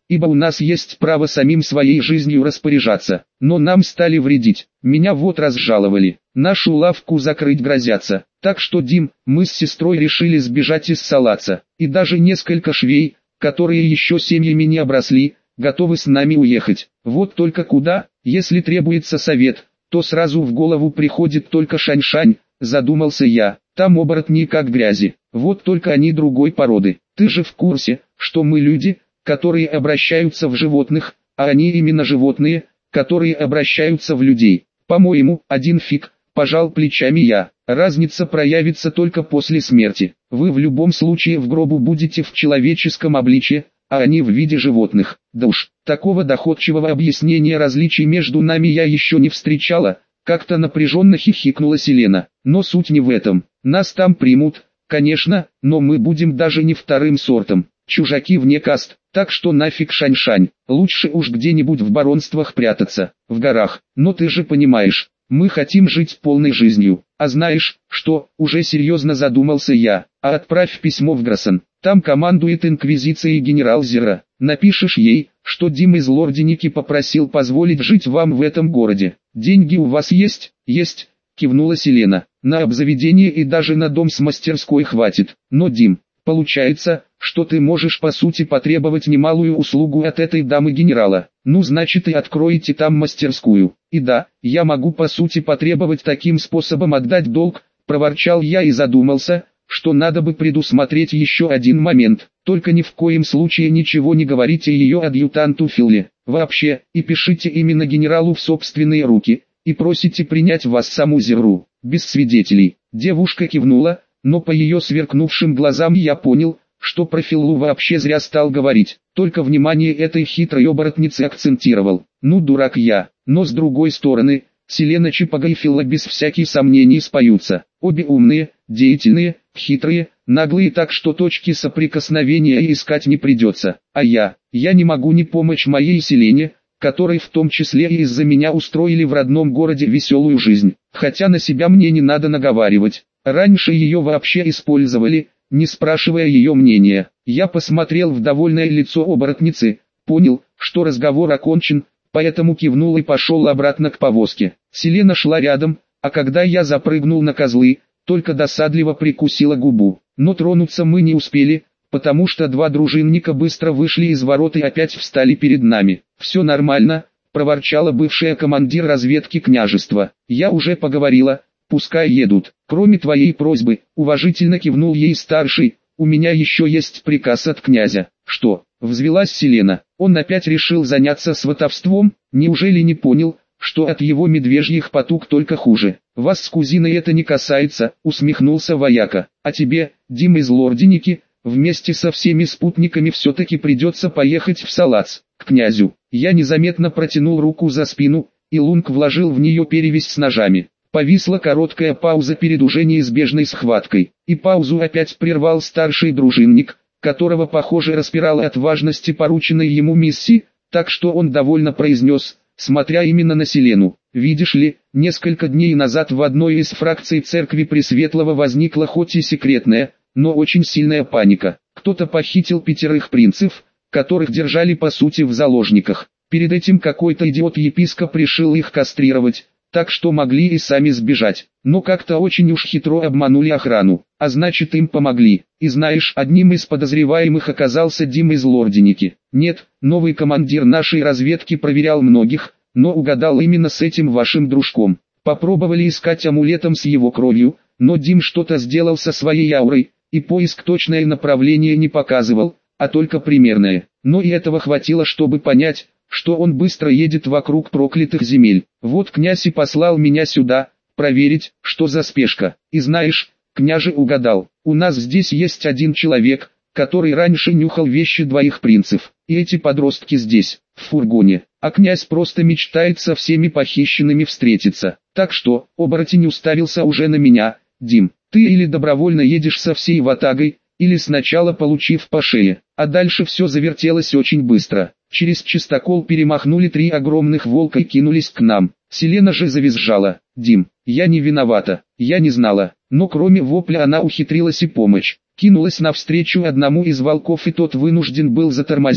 ибо у нас есть право самим своей жизнью распоряжаться. Но нам стали вредить, меня вот разжаловали, нашу лавку закрыть грозятся. Так что, Дим, мы с сестрой решили сбежать из Салаца, и даже несколько швей, которые еще семьями не обросли, готовы с нами уехать. Вот только куда, если требуется совет, то сразу в голову приходит только Шань-Шань, задумался я. Там оборотни как грязи, вот только они другой породы. Ты же в курсе, что мы люди, которые обращаются в животных, а они именно животные, которые обращаются в людей. По-моему, один фиг, пожал плечами я. Разница проявится только после смерти. Вы в любом случае в гробу будете в человеческом обличье, а они в виде животных. Да уж, такого доходчивого объяснения различий между нами я еще не встречала. Как-то напряженно хихикнула Селена. Но суть не в этом. Нас там примут, конечно, но мы будем даже не вторым сортом. Чужаки вне каст, так что нафиг Шань-Шань. Лучше уж где-нибудь в баронствах прятаться, в горах. Но ты же понимаешь, мы хотим жить полной жизнью. А знаешь, что, уже серьезно задумался я. А отправь письмо в Гроссон. Там командует инквизицией генерал Зера. Напишешь ей, что Дим из Лорденики попросил позволить жить вам в этом городе. Деньги у вас есть? Есть, кивнула Селена. На обзаведение и даже на дом с мастерской хватит. Но, Дим, получается, что ты можешь по сути потребовать немалую услугу от этой дамы генерала. Ну значит и откроете там мастерскую. И да, я могу по сути потребовать таким способом отдать долг, проворчал я и задумался, что надо бы предусмотреть еще один момент. Только ни в коем случае ничего не говорите ее адъютанту Филле. Вообще, и пишите именно генералу в собственные руки, и просите принять вас саму Зеру, без свидетелей. Девушка кивнула, но по ее сверкнувшим глазам я понял, что про Филлу вообще зря стал говорить, только внимание этой хитрой оборотницы акцентировал. Ну дурак я, но с другой стороны, Селена Чипага и Филла без всяких сомнений споются. Обе умные, деятельные, хитрые, наглые, так что точки соприкосновения искать не придется. А я, я не могу не помочь моей Селене, которой в том числе и из-за меня устроили в родном городе веселую жизнь. Хотя на себя мне не надо наговаривать. Раньше ее вообще использовали, не спрашивая ее мнения. Я посмотрел в довольное лицо оборотницы, понял, что разговор окончен, поэтому кивнул и пошел обратно к повозке. Селена шла рядом, а когда я запрыгнул на козлы, только досадливо прикусила губу. Но тронуться мы не успели, потому что два дружинника быстро вышли из ворот и опять встали перед нами. «Все нормально», — проворчала бывшая командир разведки княжества. «Я уже поговорила, пускай едут. Кроме твоей просьбы», — уважительно кивнул ей старший, «у меня еще есть приказ от князя». «Что?» — взвилась Селена. «Он опять решил заняться сватовством? Неужели не понял, что от его медвежьих потуг только хуже?» «Вас с кузиной это не касается», — усмехнулся вояка. «А тебе, Дим из Лорденики, вместе со всеми спутниками все-таки придется поехать в Салац, к князю». Я незаметно протянул руку за спину, и Лунг вложил в нее перевязь с ножами. Повисла короткая пауза перед уже неизбежной схваткой, и паузу опять прервал старший дружинник, которого, похоже, распирало от важности порученной ему миссии, так что он довольно произнес, смотря именно на Селену: «Видишь ли, несколько дней назад в одной из фракций церкви Пресветлого возникла хоть и секретная, но очень сильная паника. Кто-то похитил пятерых принцев, которых держали по сути в заложниках. Перед этим какой-то идиот-епископ решил их кастрировать, так что могли и сами сбежать, но как-то очень уж хитро обманули охрану, а значит им помогли. И знаешь, одним из подозреваемых оказался Дим из Лорденики. Нет, новый командир нашей разведки проверял многих, но угадал именно с этим вашим дружком. Попробовали искать амулетом с его кровью, но Дим что-то сделал со своей аурой, и поиск точное направление не показывал, а только примерное. Но и этого хватило, чтобы понять, что он быстро едет вокруг проклятых земель. Вот князь и послал меня сюда, проверить, что за спешка. И знаешь, княже угадал, у нас здесь есть один человек, который раньше нюхал вещи двоих принцев. И эти подростки здесь, в фургоне. А князь просто мечтает со всеми похищенными встретиться. Так что, оборотень уставился уже на меня. Дим, ты или добровольно едешь со всей ватагой, или сначала получив по шее. А дальше все завертелось очень быстро. Через чистокол перемахнули три огромных волка и кинулись к нам. Селена же завизжала: «Дим, я не виновата, я не знала». Но кроме вопля она ухитрилась и помочь. Кинулась навстречу одному из волков, и тот вынужден был затормозить,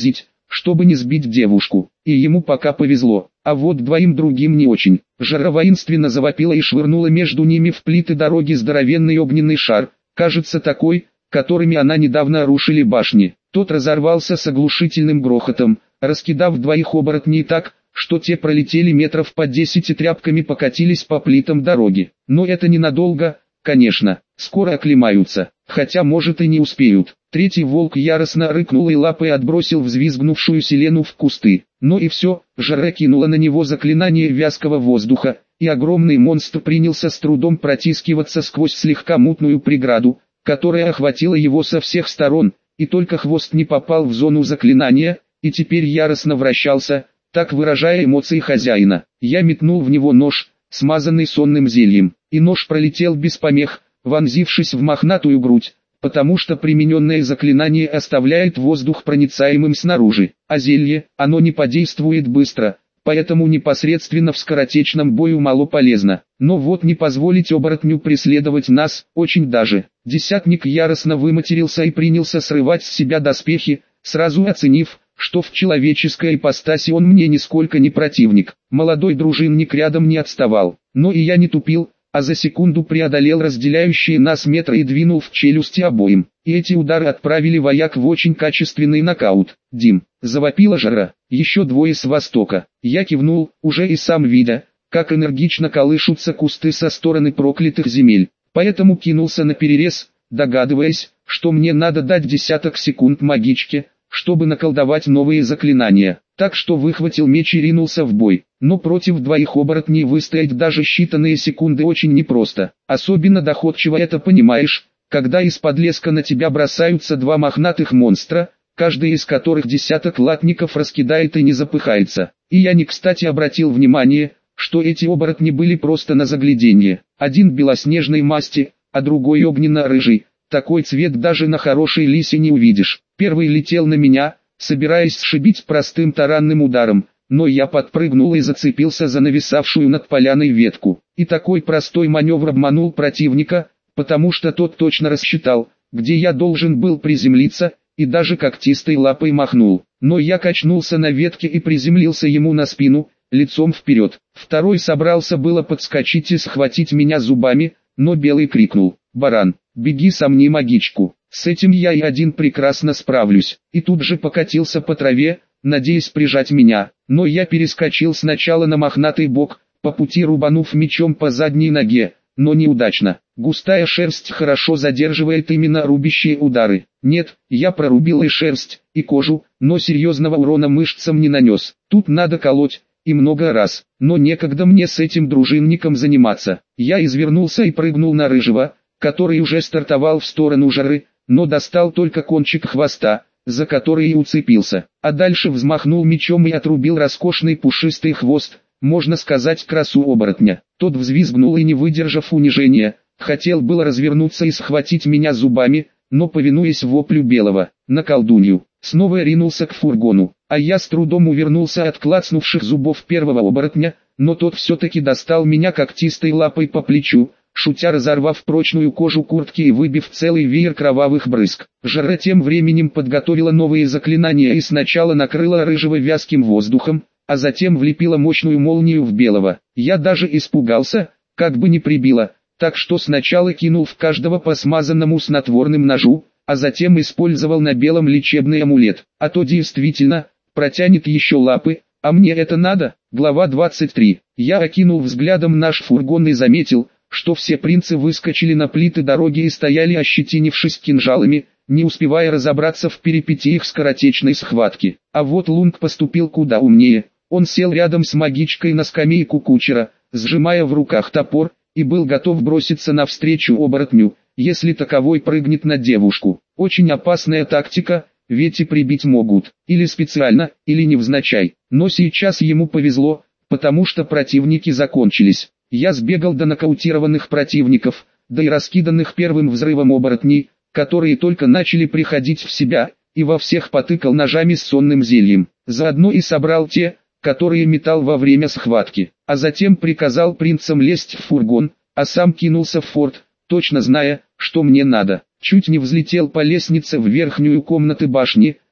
чтобы не сбить девушку, и ему пока повезло, а вот двоим другим не очень. Жара воинственно завопила и швырнула между ними в плиты дороги здоровенный огненный шар, кажется такой, которыми она недавно рушили башни. Тот разорвался с оглушительным грохотом, раскидав двоих оборотней так, что те пролетели метров по десять и тряпками покатились по плитам дороги. Но это ненадолго, конечно, скоро оклемаются, хотя может и не успеют. Третий волк яростно рыкнул и лапой отбросил взвизгнувшую Селену в кусты. Но и все, Жара кинула на него заклинание вязкого воздуха, и огромный монстр принялся с трудом протискиваться сквозь слегка мутную преграду, которая охватила его со всех сторон, и только хвост не попал в зону заклинания, и теперь яростно вращался, так выражая эмоции хозяина. Я метнул в него нож, смазанный сонным зельем, и нож пролетел без помех, вонзившись в мохнатую грудь, потому что примененное заклинание оставляет воздух проницаемым снаружи, а зелье, оно не подействует быстро, поэтому непосредственно в скоротечном бою мало полезно. Но вот не позволить оборотню преследовать нас, очень даже. Десятник яростно выматерился и принялся срывать с себя доспехи, сразу оценив, что в человеческой ипостаси он мне нисколько не противник. Молодой дружинник рядом не отставал, но и я не тупил, а за секунду преодолел разделяющие нас метры и двинул в челюсти обоим. И эти удары отправили вояк в очень качественный нокаут. «Дим!» — завопила Жара. «Еще двое с востока». Я кивнул, уже и сам видя, как энергично колышутся кусты со стороны проклятых земель. Поэтому кинулся на перерез, догадываясь, что мне надо дать десяток секунд магичке, чтобы наколдовать новые заклинания. Так что выхватил меч и ринулся в бой. Но против двоих оборотней выстоять даже считанные секунды очень непросто. Особенно доходчиво это понимаешь, когда из-под леска на тебя бросаются два мохнатых монстра, каждый из которых десяток латников раскидает и не запыхается. И я не кстати обратил внимание, что эти оборотни были просто на загляденье. Один белоснежной масти, а другой огненно-рыжий. Такой цвет даже на хорошей лисе не увидишь. Первый летел на меня, собираясь сшибить простым таранным ударом, но я подпрыгнул и зацепился за нависавшую над поляной ветку. И такой простой маневр обманул противника, потому что тот точно рассчитал, где я должен был приземлиться, и даже когтистой лапой махнул. Но я качнулся на ветке и приземлился ему на спину, лицом вперед. Второй собрался было подскочить и схватить меня зубами, но Белый крикнул: «Баран, беги сомни магичку, с этим я и один прекрасно справлюсь», и тут же покатился по траве, надеясь прижать меня, но я перескочил сначала на мохнатый бок, по пути рубанув мечом по задней ноге, но неудачно. Густая шерсть хорошо задерживает именно рубящие удары. Нет, я прорубил и шерсть, и кожу, но серьезного урона мышцам не нанес. Тут надо колоть, и много раз, но некогда мне с этим дружинником заниматься. Я извернулся и прыгнул на рыжего, который уже стартовал в сторону Жары, но достал только кончик хвоста, за который и уцепился, а дальше взмахнул мечом и отрубил роскошный пушистый хвост, можно сказать, красу оборотня. Тот взвизгнул и, не выдержав унижения, хотел было развернуться и схватить меня зубами, но, повинуясь воплю Белого, на колдунью, снова ринулся к фургону, а я с трудом увернулся от клацнувших зубов первого оборотня, но тот все-таки достал меня когтистой лапой по плечу, шутя разорвав прочную кожу куртки и выбив целый веер кровавых брызг. Жара тем временем подготовила новые заклинания и сначала накрыла рыжего вязким воздухом, а затем влепила мощную молнию в Белого. Я даже испугался, как бы не прибило, так что сначала кинул в каждого по смазанному снотворным ножу, а затем использовал на Белом лечебный амулет. А то действительно, протянет еще лапы, а мне это надо. Глава двадцать три. Я окинул взглядом наш фургон и заметил, что все принцы выскочили на плиты дороги и стояли, ощетинившись кинжалами, не успевая разобраться в перипетиях скоротечной схватки. А вот Лунг поступил куда умнее. Он сел рядом с магичкой на скамейку кучера, сжимая в руках топор, и был готов броситься навстречу оборотню, если таковой прыгнет на девушку. Очень опасная тактика, ведь и прибить могут, или специально, или невзначай. Но сейчас ему повезло, потому что противники закончились. Я сбегал до нокаутированных противников, да и раскиданных первым взрывом оборотней, которые только начали приходить в себя, и во всех потыкал ножами с сонным зельем. Заодно и собрал те, которые метал во время схватки, а затем приказал принцам лезть в фургон, а сам кинулся в форт, точно зная, что мне надо. Чуть не взлетел по лестнице в верхнюю комнату башни,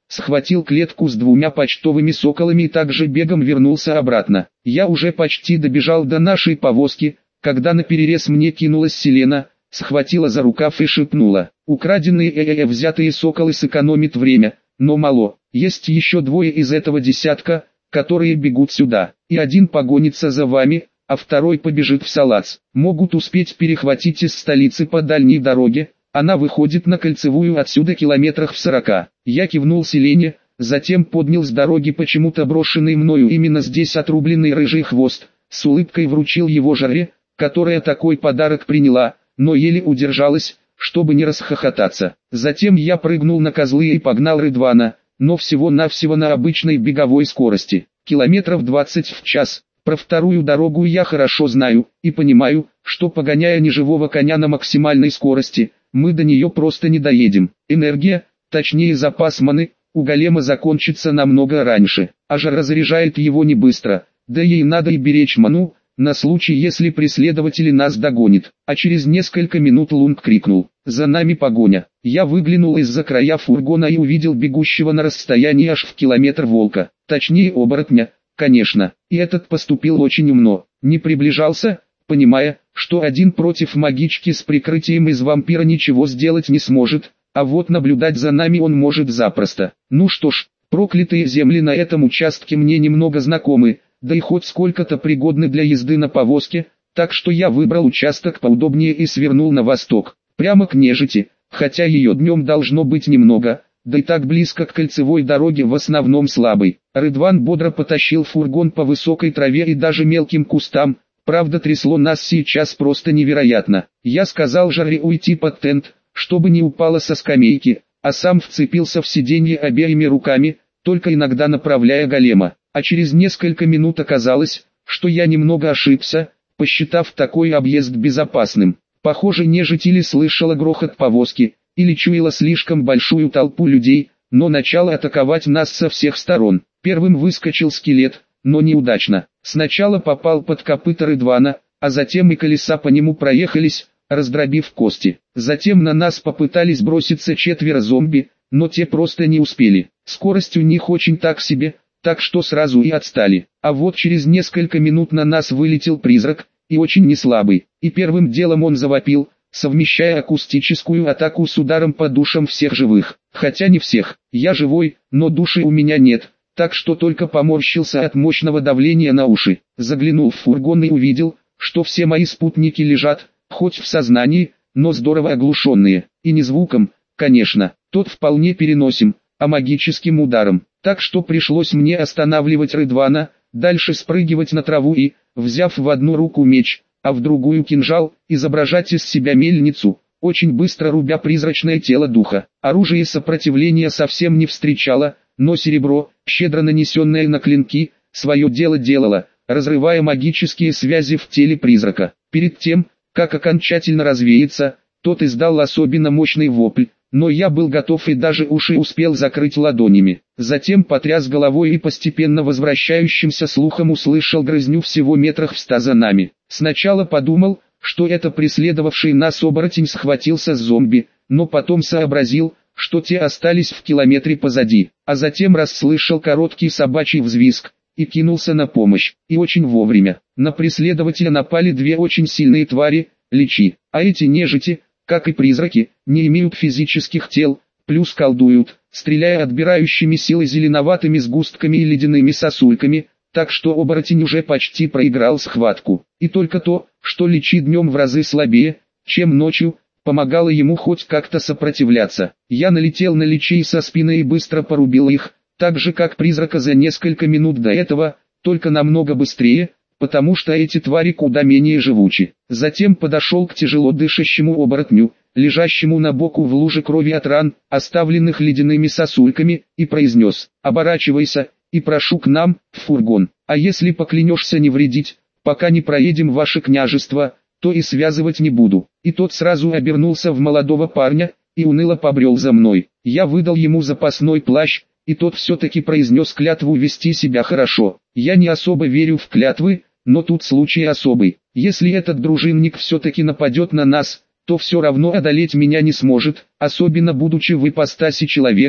схватил клетку с двумя почтовыми соколами и также бегом вернулся обратно. Я уже почти добежал до нашей повозки, когда наперерез мне кинулась Селена, схватила за рукав и шепнула: «Украденные э-э-э взятые соколы сэкономит время, но мало, есть еще двое из этого десятка, которые бегут сюда, и один погонится за вами, а второй побежит в Салац. Могут успеть перехватить из столицы по дальней дороге, она выходит на кольцевую отсюда километрах в сорока». Я кивнул Селене, затем поднял с дороги почему-то брошенный мною именно здесь отрубленный рыжий хвост, с улыбкой вручил его Жаре, которая такой подарок приняла, но еле удержалась, чтобы не расхохотаться. Затем я прыгнул на козлы и погнал Рыдвана, но всего-навсего на обычной беговой скорости, километров двадцать в час. Про вторую дорогу я хорошо знаю, и понимаю, что погоняя неживого коня на максимальной скорости, мы до нее просто не доедем. Энергия, точнее запас маны, у голема закончится намного раньше, а Жар разряжает его не быстро, да ей надо и беречь ману, на случай если преследователи нас догонят. А через несколько минут Лунг крикнул: «За нами погоня!». Я выглянул из-за края фургона и увидел бегущего на расстоянии аж в километр волка, точнее оборотня, конечно, и этот поступил очень умно, не приближался, понимая, что один против магички с прикрытием из вампира ничего сделать не сможет, а вот наблюдать за нами он может запросто. Ну что ж, проклятые земли на этом участке мне немного знакомы, да и хоть сколько-то пригодны для езды на повозке, так что я выбрал участок поудобнее и свернул на восток, прямо к нежити, хотя ее днем должно быть немного, да и так близко к кольцевой дороге в основном слабой. Рыдван бодро потащил фургон по высокой траве и даже мелким кустам, правда трясло нас сейчас просто невероятно. Я сказал Жаре уйти под тент, чтобы не упала со скамейки, а сам вцепился в сиденье обеими руками, только иногда направляя голема. А через несколько минут оказалось, что я немного ошибся, посчитав такой объезд безопасным. Похоже, нежить или слышала грохот повозки, или чуяла слишком большую толпу людей, но начала атаковать нас со всех сторон. Первым выскочил скелет, но неудачно. Сначала попал под копыта Рыдвана, а затем и колеса по нему проехались, раздробив кости. Затем на нас попытались броситься четверо зомби, но те просто не успели. Скорость у них очень так себе, так что сразу и отстали. А вот через несколько минут на нас вылетел призрак, и очень неслабый, и первым делом он завопил, совмещая акустическую атаку с ударом по душам всех живых. Хотя не всех, я живой, но души у меня нет, так что только поморщился от мощного давления на уши. Заглянул в фургон и увидел, что все мои спутники лежат, хоть в сознании, но здорово оглушенные, и не звуком, конечно, тот вполне переносим, а магическим ударом. Так что пришлось мне останавливать Рыдвана, дальше спрыгивать на траву и, взяв в одну руку меч, а в другую кинжал, изображать из себя мельницу, очень быстро рубя призрачное тело духа. Оружие сопротивления совсем не встречало, но серебро, щедро нанесенное на клинки, свое дело делало, разрывая магические связи в теле призрака. Перед тем, как окончательно развеяться, тот издал особенно мощный вопль, но я был готов и даже уши успел закрыть ладонями. Затем потряс головой и постепенно возвращающимся слухом услышал грызню всего метрах в ста за нами. Сначала подумал, что это преследовавший нас оборотень схватился с зомби, но потом сообразил, что те остались в километре позади, а затем расслышал короткий собачий взвизг и кинулся на помощь, и очень вовремя. На преследователя напали две очень сильные твари, личи, а эти нежити, как и призраки, не имеют физических тел, плюс колдуют, стреляя отбирающими силы зеленоватыми сгустками и ледяными сосульками, так что оборотень уже почти проиграл схватку. И только то, что личи днем в разы слабее, чем ночью, помогало ему хоть как-то сопротивляться. Я налетел на личей со спины и быстро порубил их, так же как призрака за несколько минут до этого, только намного быстрее, потому что эти твари куда менее живучи. Затем подошел к тяжело дышащему оборотню, лежащему на боку в луже крови от ран, оставленных ледяными сосульками, и произнес: «Оборачивайся, и прошу к нам, в фургон, а если поклянешься не вредить, пока не проедем ваше княжество, то и связывать не буду». И тот сразу обернулся в молодого парня, и уныло побрел за мной. Я выдал ему запасной плащ, и тот все-таки произнес клятву вести себя хорошо. Я не особо верю в клятвы, но тут случай особый. Если этот дружинник все-таки нападет на нас, то все равно одолеть меня не сможет, особенно будучи в ипостаси человека,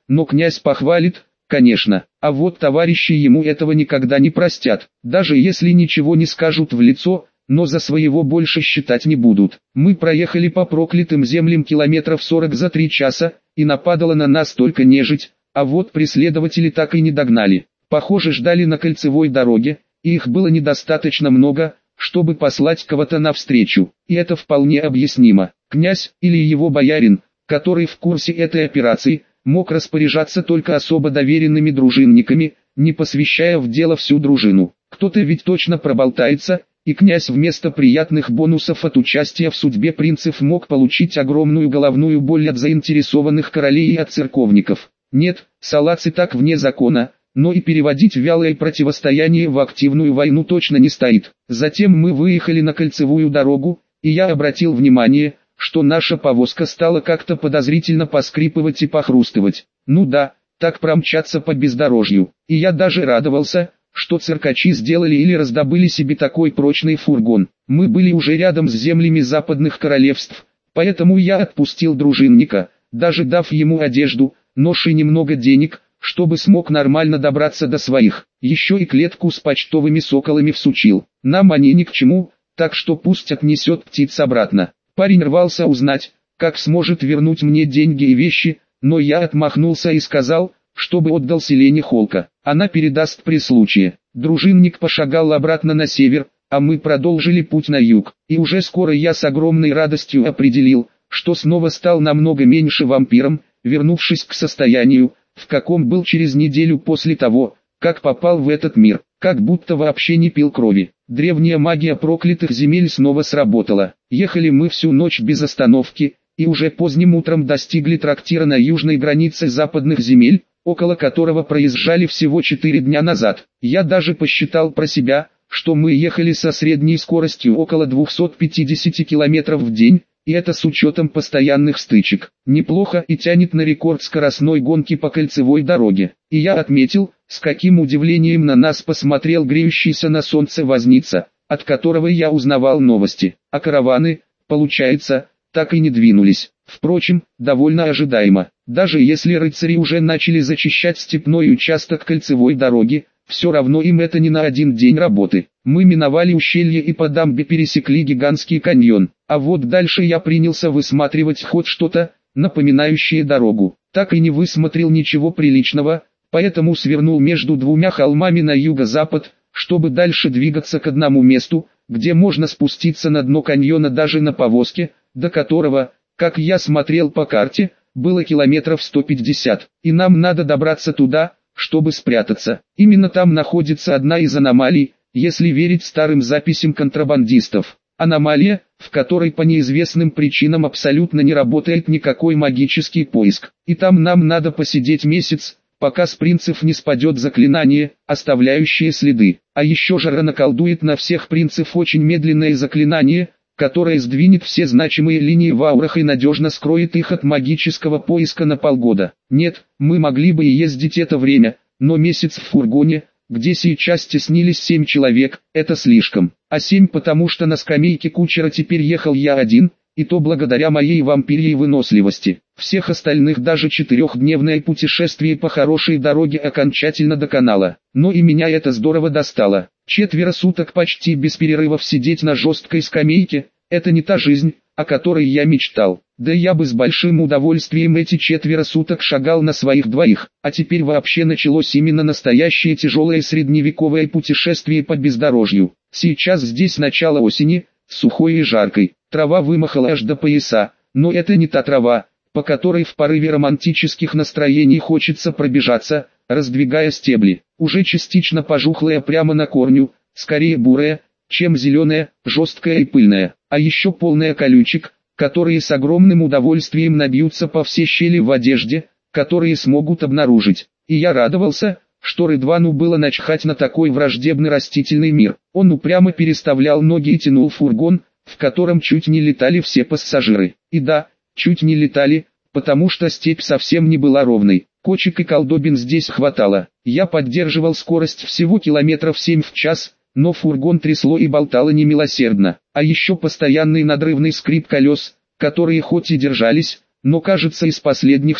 но князь похвалит, конечно, а вот товарищи ему этого никогда не простят, даже если ничего не скажут в лицо, но за своего больше считать не будут. Мы проехали по проклятым землям километров сорок за три часа, и нападала на нас только нежить, а вот преследователи так и не догнали. Похоже, ждали на кольцевой дороге, и их было недостаточно много, чтобы послать кого-то навстречу, и это вполне объяснимо. Князь, или его боярин, который в курсе этой операции, мог распоряжаться только особо доверенными дружинниками, не посвящая в дело всю дружину. Кто-то ведь точно проболтается, и князь вместо приятных бонусов от участия в судьбе принцев мог получить огромную головную боль от заинтересованных королей и от церковников. Нет, салацы так вне закона, но и переводить вялое противостояние в активную войну точно не стоит. Затем мы выехали на кольцевую дорогу, и я обратил внимание, что наша повозка стала как-то подозрительно поскрипывать и похрустывать. Ну да, так промчаться по бездорожью. И я даже радовался, что циркачи сделали или раздобыли себе такой прочный фургон. Мы были уже рядом с землями западных королевств, поэтому я отпустил дружинника, даже дав ему одежду, нож и немного денег, чтобы смог нормально добраться до своих. Еще и клетку с почтовыми соколами всучил. Нам они ни к чему, так что пусть отнесет птиц обратно. Парень рвался узнать, как сможет вернуть мне деньги и вещи, но я отмахнулся и сказал, чтобы отдал Селене Холка. Она передаст при случае. Дружинник пошагал обратно на север, а мы продолжили путь на юг. И уже скоро я с огромной радостью определил, что снова стал намного меньше вампиром, вернувшись к состоянию, в каком был через неделю после того, как попал в этот мир, как будто вообще не пил крови. Древняя магия проклятых земель снова сработала. Ехали мы всю ночь без остановки, и уже поздним утром достигли трактира на южной границе западных земель, около которого проезжали всего четыре дня назад. Я даже посчитал про себя, что мы ехали со средней скоростью около двухсот пятидесяти километров в день, и это с учетом постоянных стычек. Неплохо и тянет на рекорд скоростной гонки по кольцевой дороге. И я отметил, с каким удивлением на нас посмотрел греющийся на солнце возница, от которого я узнавал новости. А караваны, получается, так и не двинулись. Впрочем, довольно ожидаемо. Даже если рыцари уже начали зачищать степной участок кольцевой дороги, все равно им это не на один день работы. Мы миновали ущелье и по дамбе пересекли гигантский каньон, а вот дальше я принялся высматривать хоть что-то, напоминающее дорогу. Так и не высмотрел ничего приличного, поэтому свернул между двумя холмами на юго-запад, чтобы дальше двигаться к одному месту, где можно спуститься на дно каньона даже на повозке, до которого, как я смотрел по карте, было километров сто пятьдесят, и нам надо добраться туда, чтобы спрятаться. Именно там находится одна из аномалий, если верить старым записям контрабандистов. Аномалия, в которой по неизвестным причинам абсолютно не работает никакой магический поиск. И там нам надо посидеть месяц, пока с принцев не спадет заклинание, оставляющее следы. А еще Жара наколдует на всех принцев очень медленное заклинание, которое сдвинет все значимые линии в аурах и надежно скроет их от магического поиска на полгода. Нет, мы могли бы и ездить это время, но месяц в фургоне, где сейчас теснились семь человек, это слишком. А семь потому что на скамейке кучера теперь ехал я один, и то благодаря моей вампирьей выносливости. Всех остальных даже четырехдневное путешествие по хорошей дороге окончательно доконало. Но и меня это здорово достало. Четверо суток почти без перерывов сидеть на жесткой скамейке – это не та жизнь, о которой я мечтал. Да я бы с большим удовольствием эти четверо суток шагал на своих двоих. А теперь вообще началось именно настоящее тяжелое средневековое путешествие по бездорожью. Сейчас здесь начало осени, сухой и жаркой. Трава вымахала аж до пояса, но это не та трава, по которой в порыве романтических настроений хочется пробежаться, раздвигая стебли. Уже частично пожухлая прямо на корню, скорее бурая, чем зеленая, жесткая и пыльная. А еще полная колючек, которые с огромным удовольствием набьются по всей щели в одежде, которые смогут обнаружить. И я радовался, что Рыдвану было начхать на такой враждебный растительный мир. Он упрямо переставлял ноги и тянул фургон, в котором чуть не летали все пассажиры. И да, чуть не летали, потому что степь совсем не была ровной. Кочек и колдобин здесь хватало. Я поддерживал скорость всего километров семь в час, но фургон трясло и болтало немилосердно. А еще постоянный надрывный скрип колес, которые хоть и держались, но кажется из последних сил.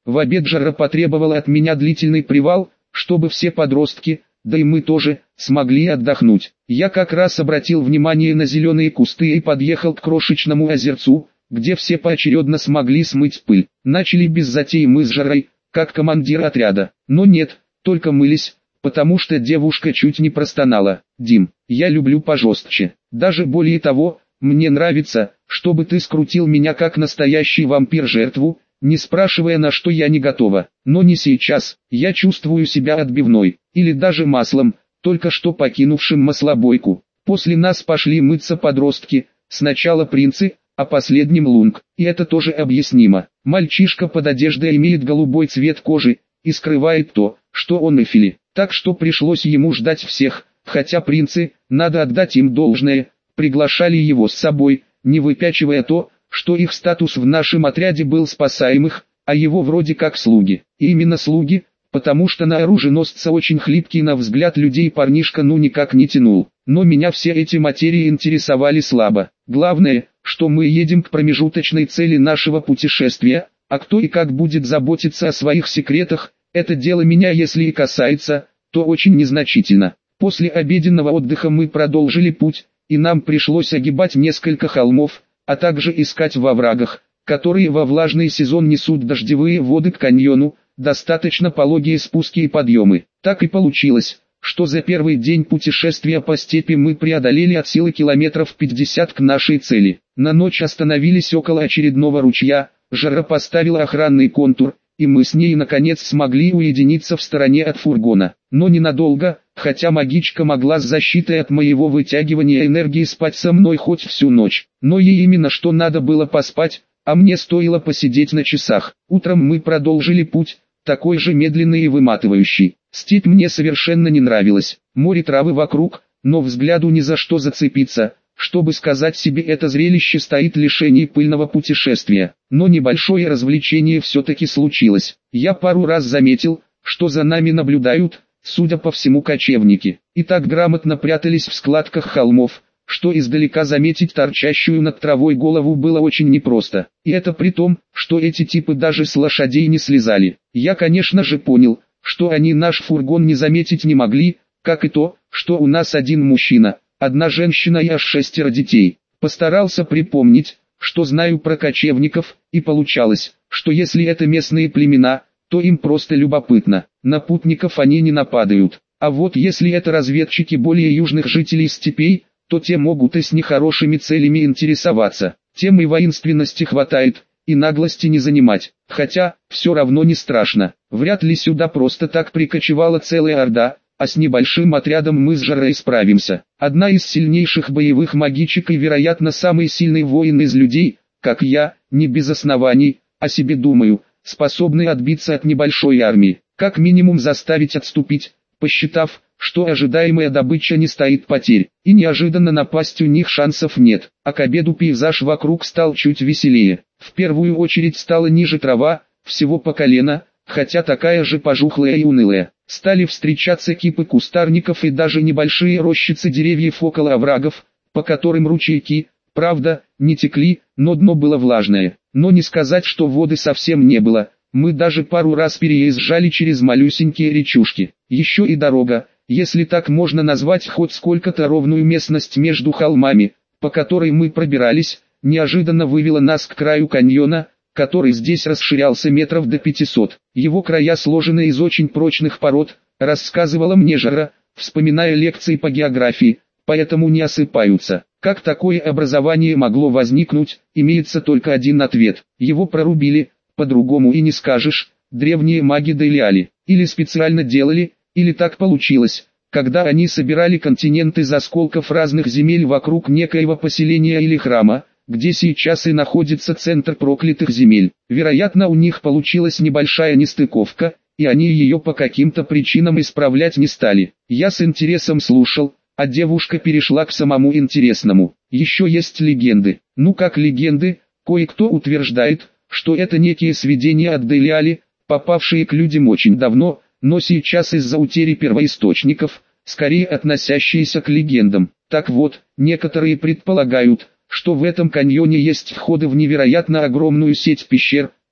В обед Жара потребовала от меня длительный привал, чтобы все подростки, да и мы тоже, смогли отдохнуть. Я как раз обратил внимание на зеленые кусты и подъехал к крошечному озерцу, где все поочередно смогли смыть пыль. Начали без затей мы с Жарой, как командир отряда. Но нет, только мылись, потому что девушка чуть не простонала. «Дим, я люблю пожестче. Даже более того, мне нравится, чтобы ты скрутил меня как настоящий вампир-жертву, не спрашивая, на что я не готова. Но не сейчас, я чувствую себя отбивной, или даже маслом, только что покинувшим маслобойку. После нас пошли мыться подростки, сначала принцы, а последним Лунг, и это тоже объяснимо. Мальчишка под одеждой имеет голубой цвет кожи, и скрывает то, что он эфили, так что пришлось ему ждать всех, хотя принцы, надо отдать им должное, приглашали его с собой, не выпячивая то, что их статус в нашем отряде был спасаемых, а его вроде как слуги. И именно слуги, потому что на оруженосца очень хлипкий на взгляд людей парнишка ну никак не тянул. Но меня все эти материи интересовали слабо. Главное, что мы едем к промежуточной цели нашего путешествия, а кто и как будет заботиться о своих секретах, это дело меня если и касается, то очень незначительно. После обеденного отдыха мы продолжили путь, и нам пришлось огибать несколько холмов, а также искать во оврагах, которые во влажный сезон несут дождевые воды к каньону, достаточно пологие спуски и подъемы. Так и получилось, что за первый день путешествия по степи мы преодолели от силы километров пятьдесят к нашей цели. На ночь остановились около очередного ручья, Жара поставила охранный контур, и мы с ней наконец смогли уединиться в стороне от фургона. Но ненадолго, хотя магичка могла с защитой от моего вытягивания энергии спать со мной хоть всю ночь. Но ей именно что надо было поспать, а мне стоило посидеть на часах. Утром мы продолжили путь, такой же медленный и выматывающий. Степь мне совершенно не нравилась, море травы вокруг, но взгляду ни за что зацепиться. Чтобы сказать себе, это зрелище стоит лишений пыльного путешествия. Но небольшое развлечение все-таки случилось. Я пару раз заметил, что за нами наблюдают, судя по всему, кочевники. И так грамотно прятались в складках холмов, что издалека заметить торчащую над травой голову было очень непросто. И это при том, что эти типы даже с лошадей не слезали. Я, конечно же, понял, что они наш фургон не заметить не могли, как и то, что у нас один мужчина, одна женщина и аж шестеро детей. Постарался припомнить, что знаю про кочевников, и получалось, что если это местные племена, то им просто любопытно. На путников они не нападают. А вот если это разведчики более южных жителей степей, то те могут и с нехорошими целями интересоваться. Тем и воинственности хватает, и наглости не занимать. Хотя, все равно не страшно. Вряд ли сюда просто так прикочевала целая орда, а с небольшим отрядом мы с Жарой справимся. Одна из сильнейших боевых магичек и, вероятно, самый сильный воин из людей, как я, не без оснований, о себе думаю, способны отбиться от небольшой армии, как минимум заставить отступить, посчитав, что ожидаемая добыча не стоит потерь, и неожиданно напасть у них шансов нет. А к обеду пейзаж вокруг стал чуть веселее. В первую очередь стала ниже трава, всего по колено, хотя такая же пожухлая и унылая. Стали встречаться кипы кустарников и даже небольшие рощицы деревьев около оврагов, по которым ручейки, правда, не текли, но дно было влажное. Но не сказать, что воды совсем не было, мы даже пару раз переезжали через малюсенькие речушки. Еще и дорога, если так можно назвать хоть сколько-то ровную местность между холмами, по которой мы пробирались, неожиданно вывела нас к краю каньона, который здесь расширялся метров до пятисот. Его края сложены из очень прочных пород, рассказывала мне Жара, вспоминая лекции по географии, поэтому не осыпаются. Как такое образование могло возникнуть, имеется только один ответ. Его прорубили, по-другому и не скажешь, древние маги Делиали. Или специально делали, или так получилось, когда они собирали континент из осколков разных земель вокруг некоего поселения или храма, где сейчас и находится центр проклятых земель. Вероятно, у них получилась небольшая нестыковка, и они ее по каким-то причинам исправлять не стали. Я с интересом слушал, а девушка перешла к самому интересному. Еще есть легенды. Ну как легенды, кое-кто утверждает, что это некие сведения от Делиали, попавшие к людям очень давно, но сейчас из-за утери первоисточников, скорее относящиеся к легендам. Так вот, некоторые предполагают, что в этом каньоне есть входы в невероятно огромную сеть пещер,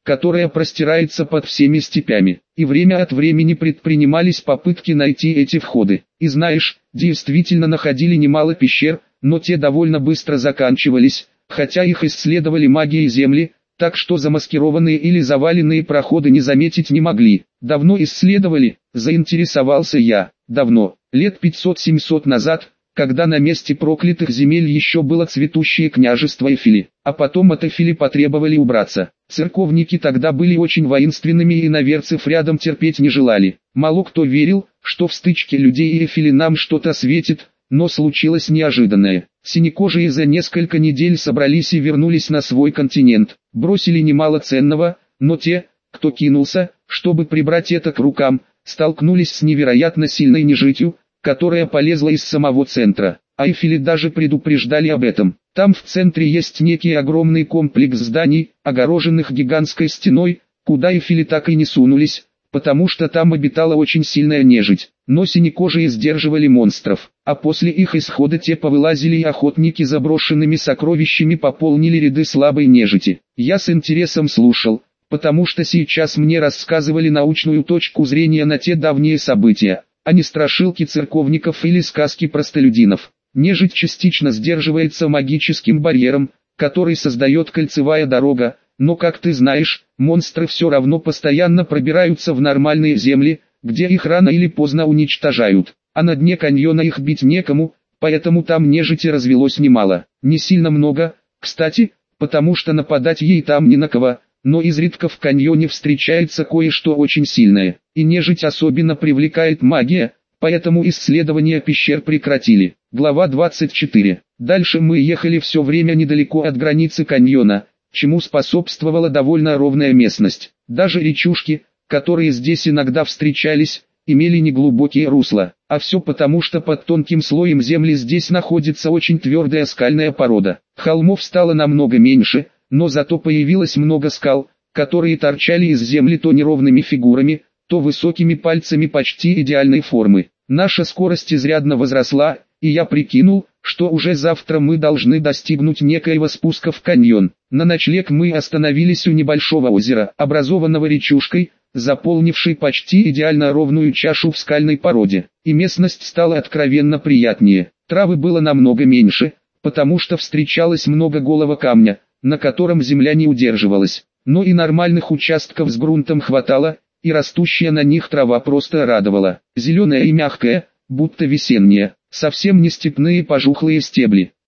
которая простирается под всеми степями, и время от времени предпринимались попытки найти эти входы. И знаешь, действительно находили немало пещер, но те довольно быстро заканчивались, хотя их исследовали магией земли, так что замаскированные или заваленные проходы не заметить не могли. Давно исследовали, заинтересовался я. Давно, лет пятьсот-семьсот назад, когда на месте проклятых земель еще было цветущее княжество Эфили, а потом от Эфили потребовали убраться. Церковники тогда были очень воинственными и иноверцев рядом терпеть не желали. Мало кто верил, что в стычке людей и Эфили нам что-то светит, но случилось неожиданное. Синекожие за несколько недель собрались и вернулись на свой континент, бросили немало ценного, но те, кто кинулся, чтобы прибрать это к рукам, столкнулись с невероятно сильной нежитью, которая полезла из самого центра. А Эфили даже предупреждали об этом. Там в центре есть некий огромный комплекс зданий, огороженных гигантской стеной, куда Эфили так и не сунулись, потому что там обитала очень сильная нежить. Но синекожие сдерживали монстров, а после их исхода те повылазили и охотники заброшенными сокровищами пополнили ряды слабой нежити. Я с интересом слушал, потому что сейчас мне рассказывали научную точку зрения на те давние события, а не страшилки церковников или сказки простолюдинов. Нежить частично сдерживается магическим барьером, который создает кольцевая дорога, но, как ты знаешь, монстры все равно постоянно пробираются в нормальные земли, где их рано или поздно уничтожают, а на дне каньона их бить некому, поэтому там нежити развелось немало. Не сильно много, кстати, потому что нападать ей там не на кого, но изредка в каньоне встречается кое-что очень сильное, и нежить особенно привлекает магия, поэтому исследования пещер прекратили. Глава двадцать четыре. Дальше мы ехали все время недалеко от границы каньона, чему способствовала довольно ровная местность. Даже речушки, которые здесь иногда встречались, имели неглубокие русла, а все потому, что под тонким слоем земли здесь находится очень твердая скальная порода. Холмов стало намного меньше, но зато появилось много скал, которые торчали из земли то неровными фигурами, то высокими пальцами почти идеальной формы. Наша скорость изрядно возросла, и я прикинул, что уже завтра мы должны достигнуть некоего спуска в каньон. На ночлег мы остановились у небольшого озера, образованного речушкой, заполнившей почти идеально ровную чашу в скальной породе, и местность стала откровенно приятнее. Травы было намного меньше, потому что встречалось много голого камня, на котором земля не удерживалась, но и нормальных участков с грунтом хватало, и растущая на них трава просто радовала. Зеленая и мягкая, будто весенняя, совсем не степные пожухлые стебли.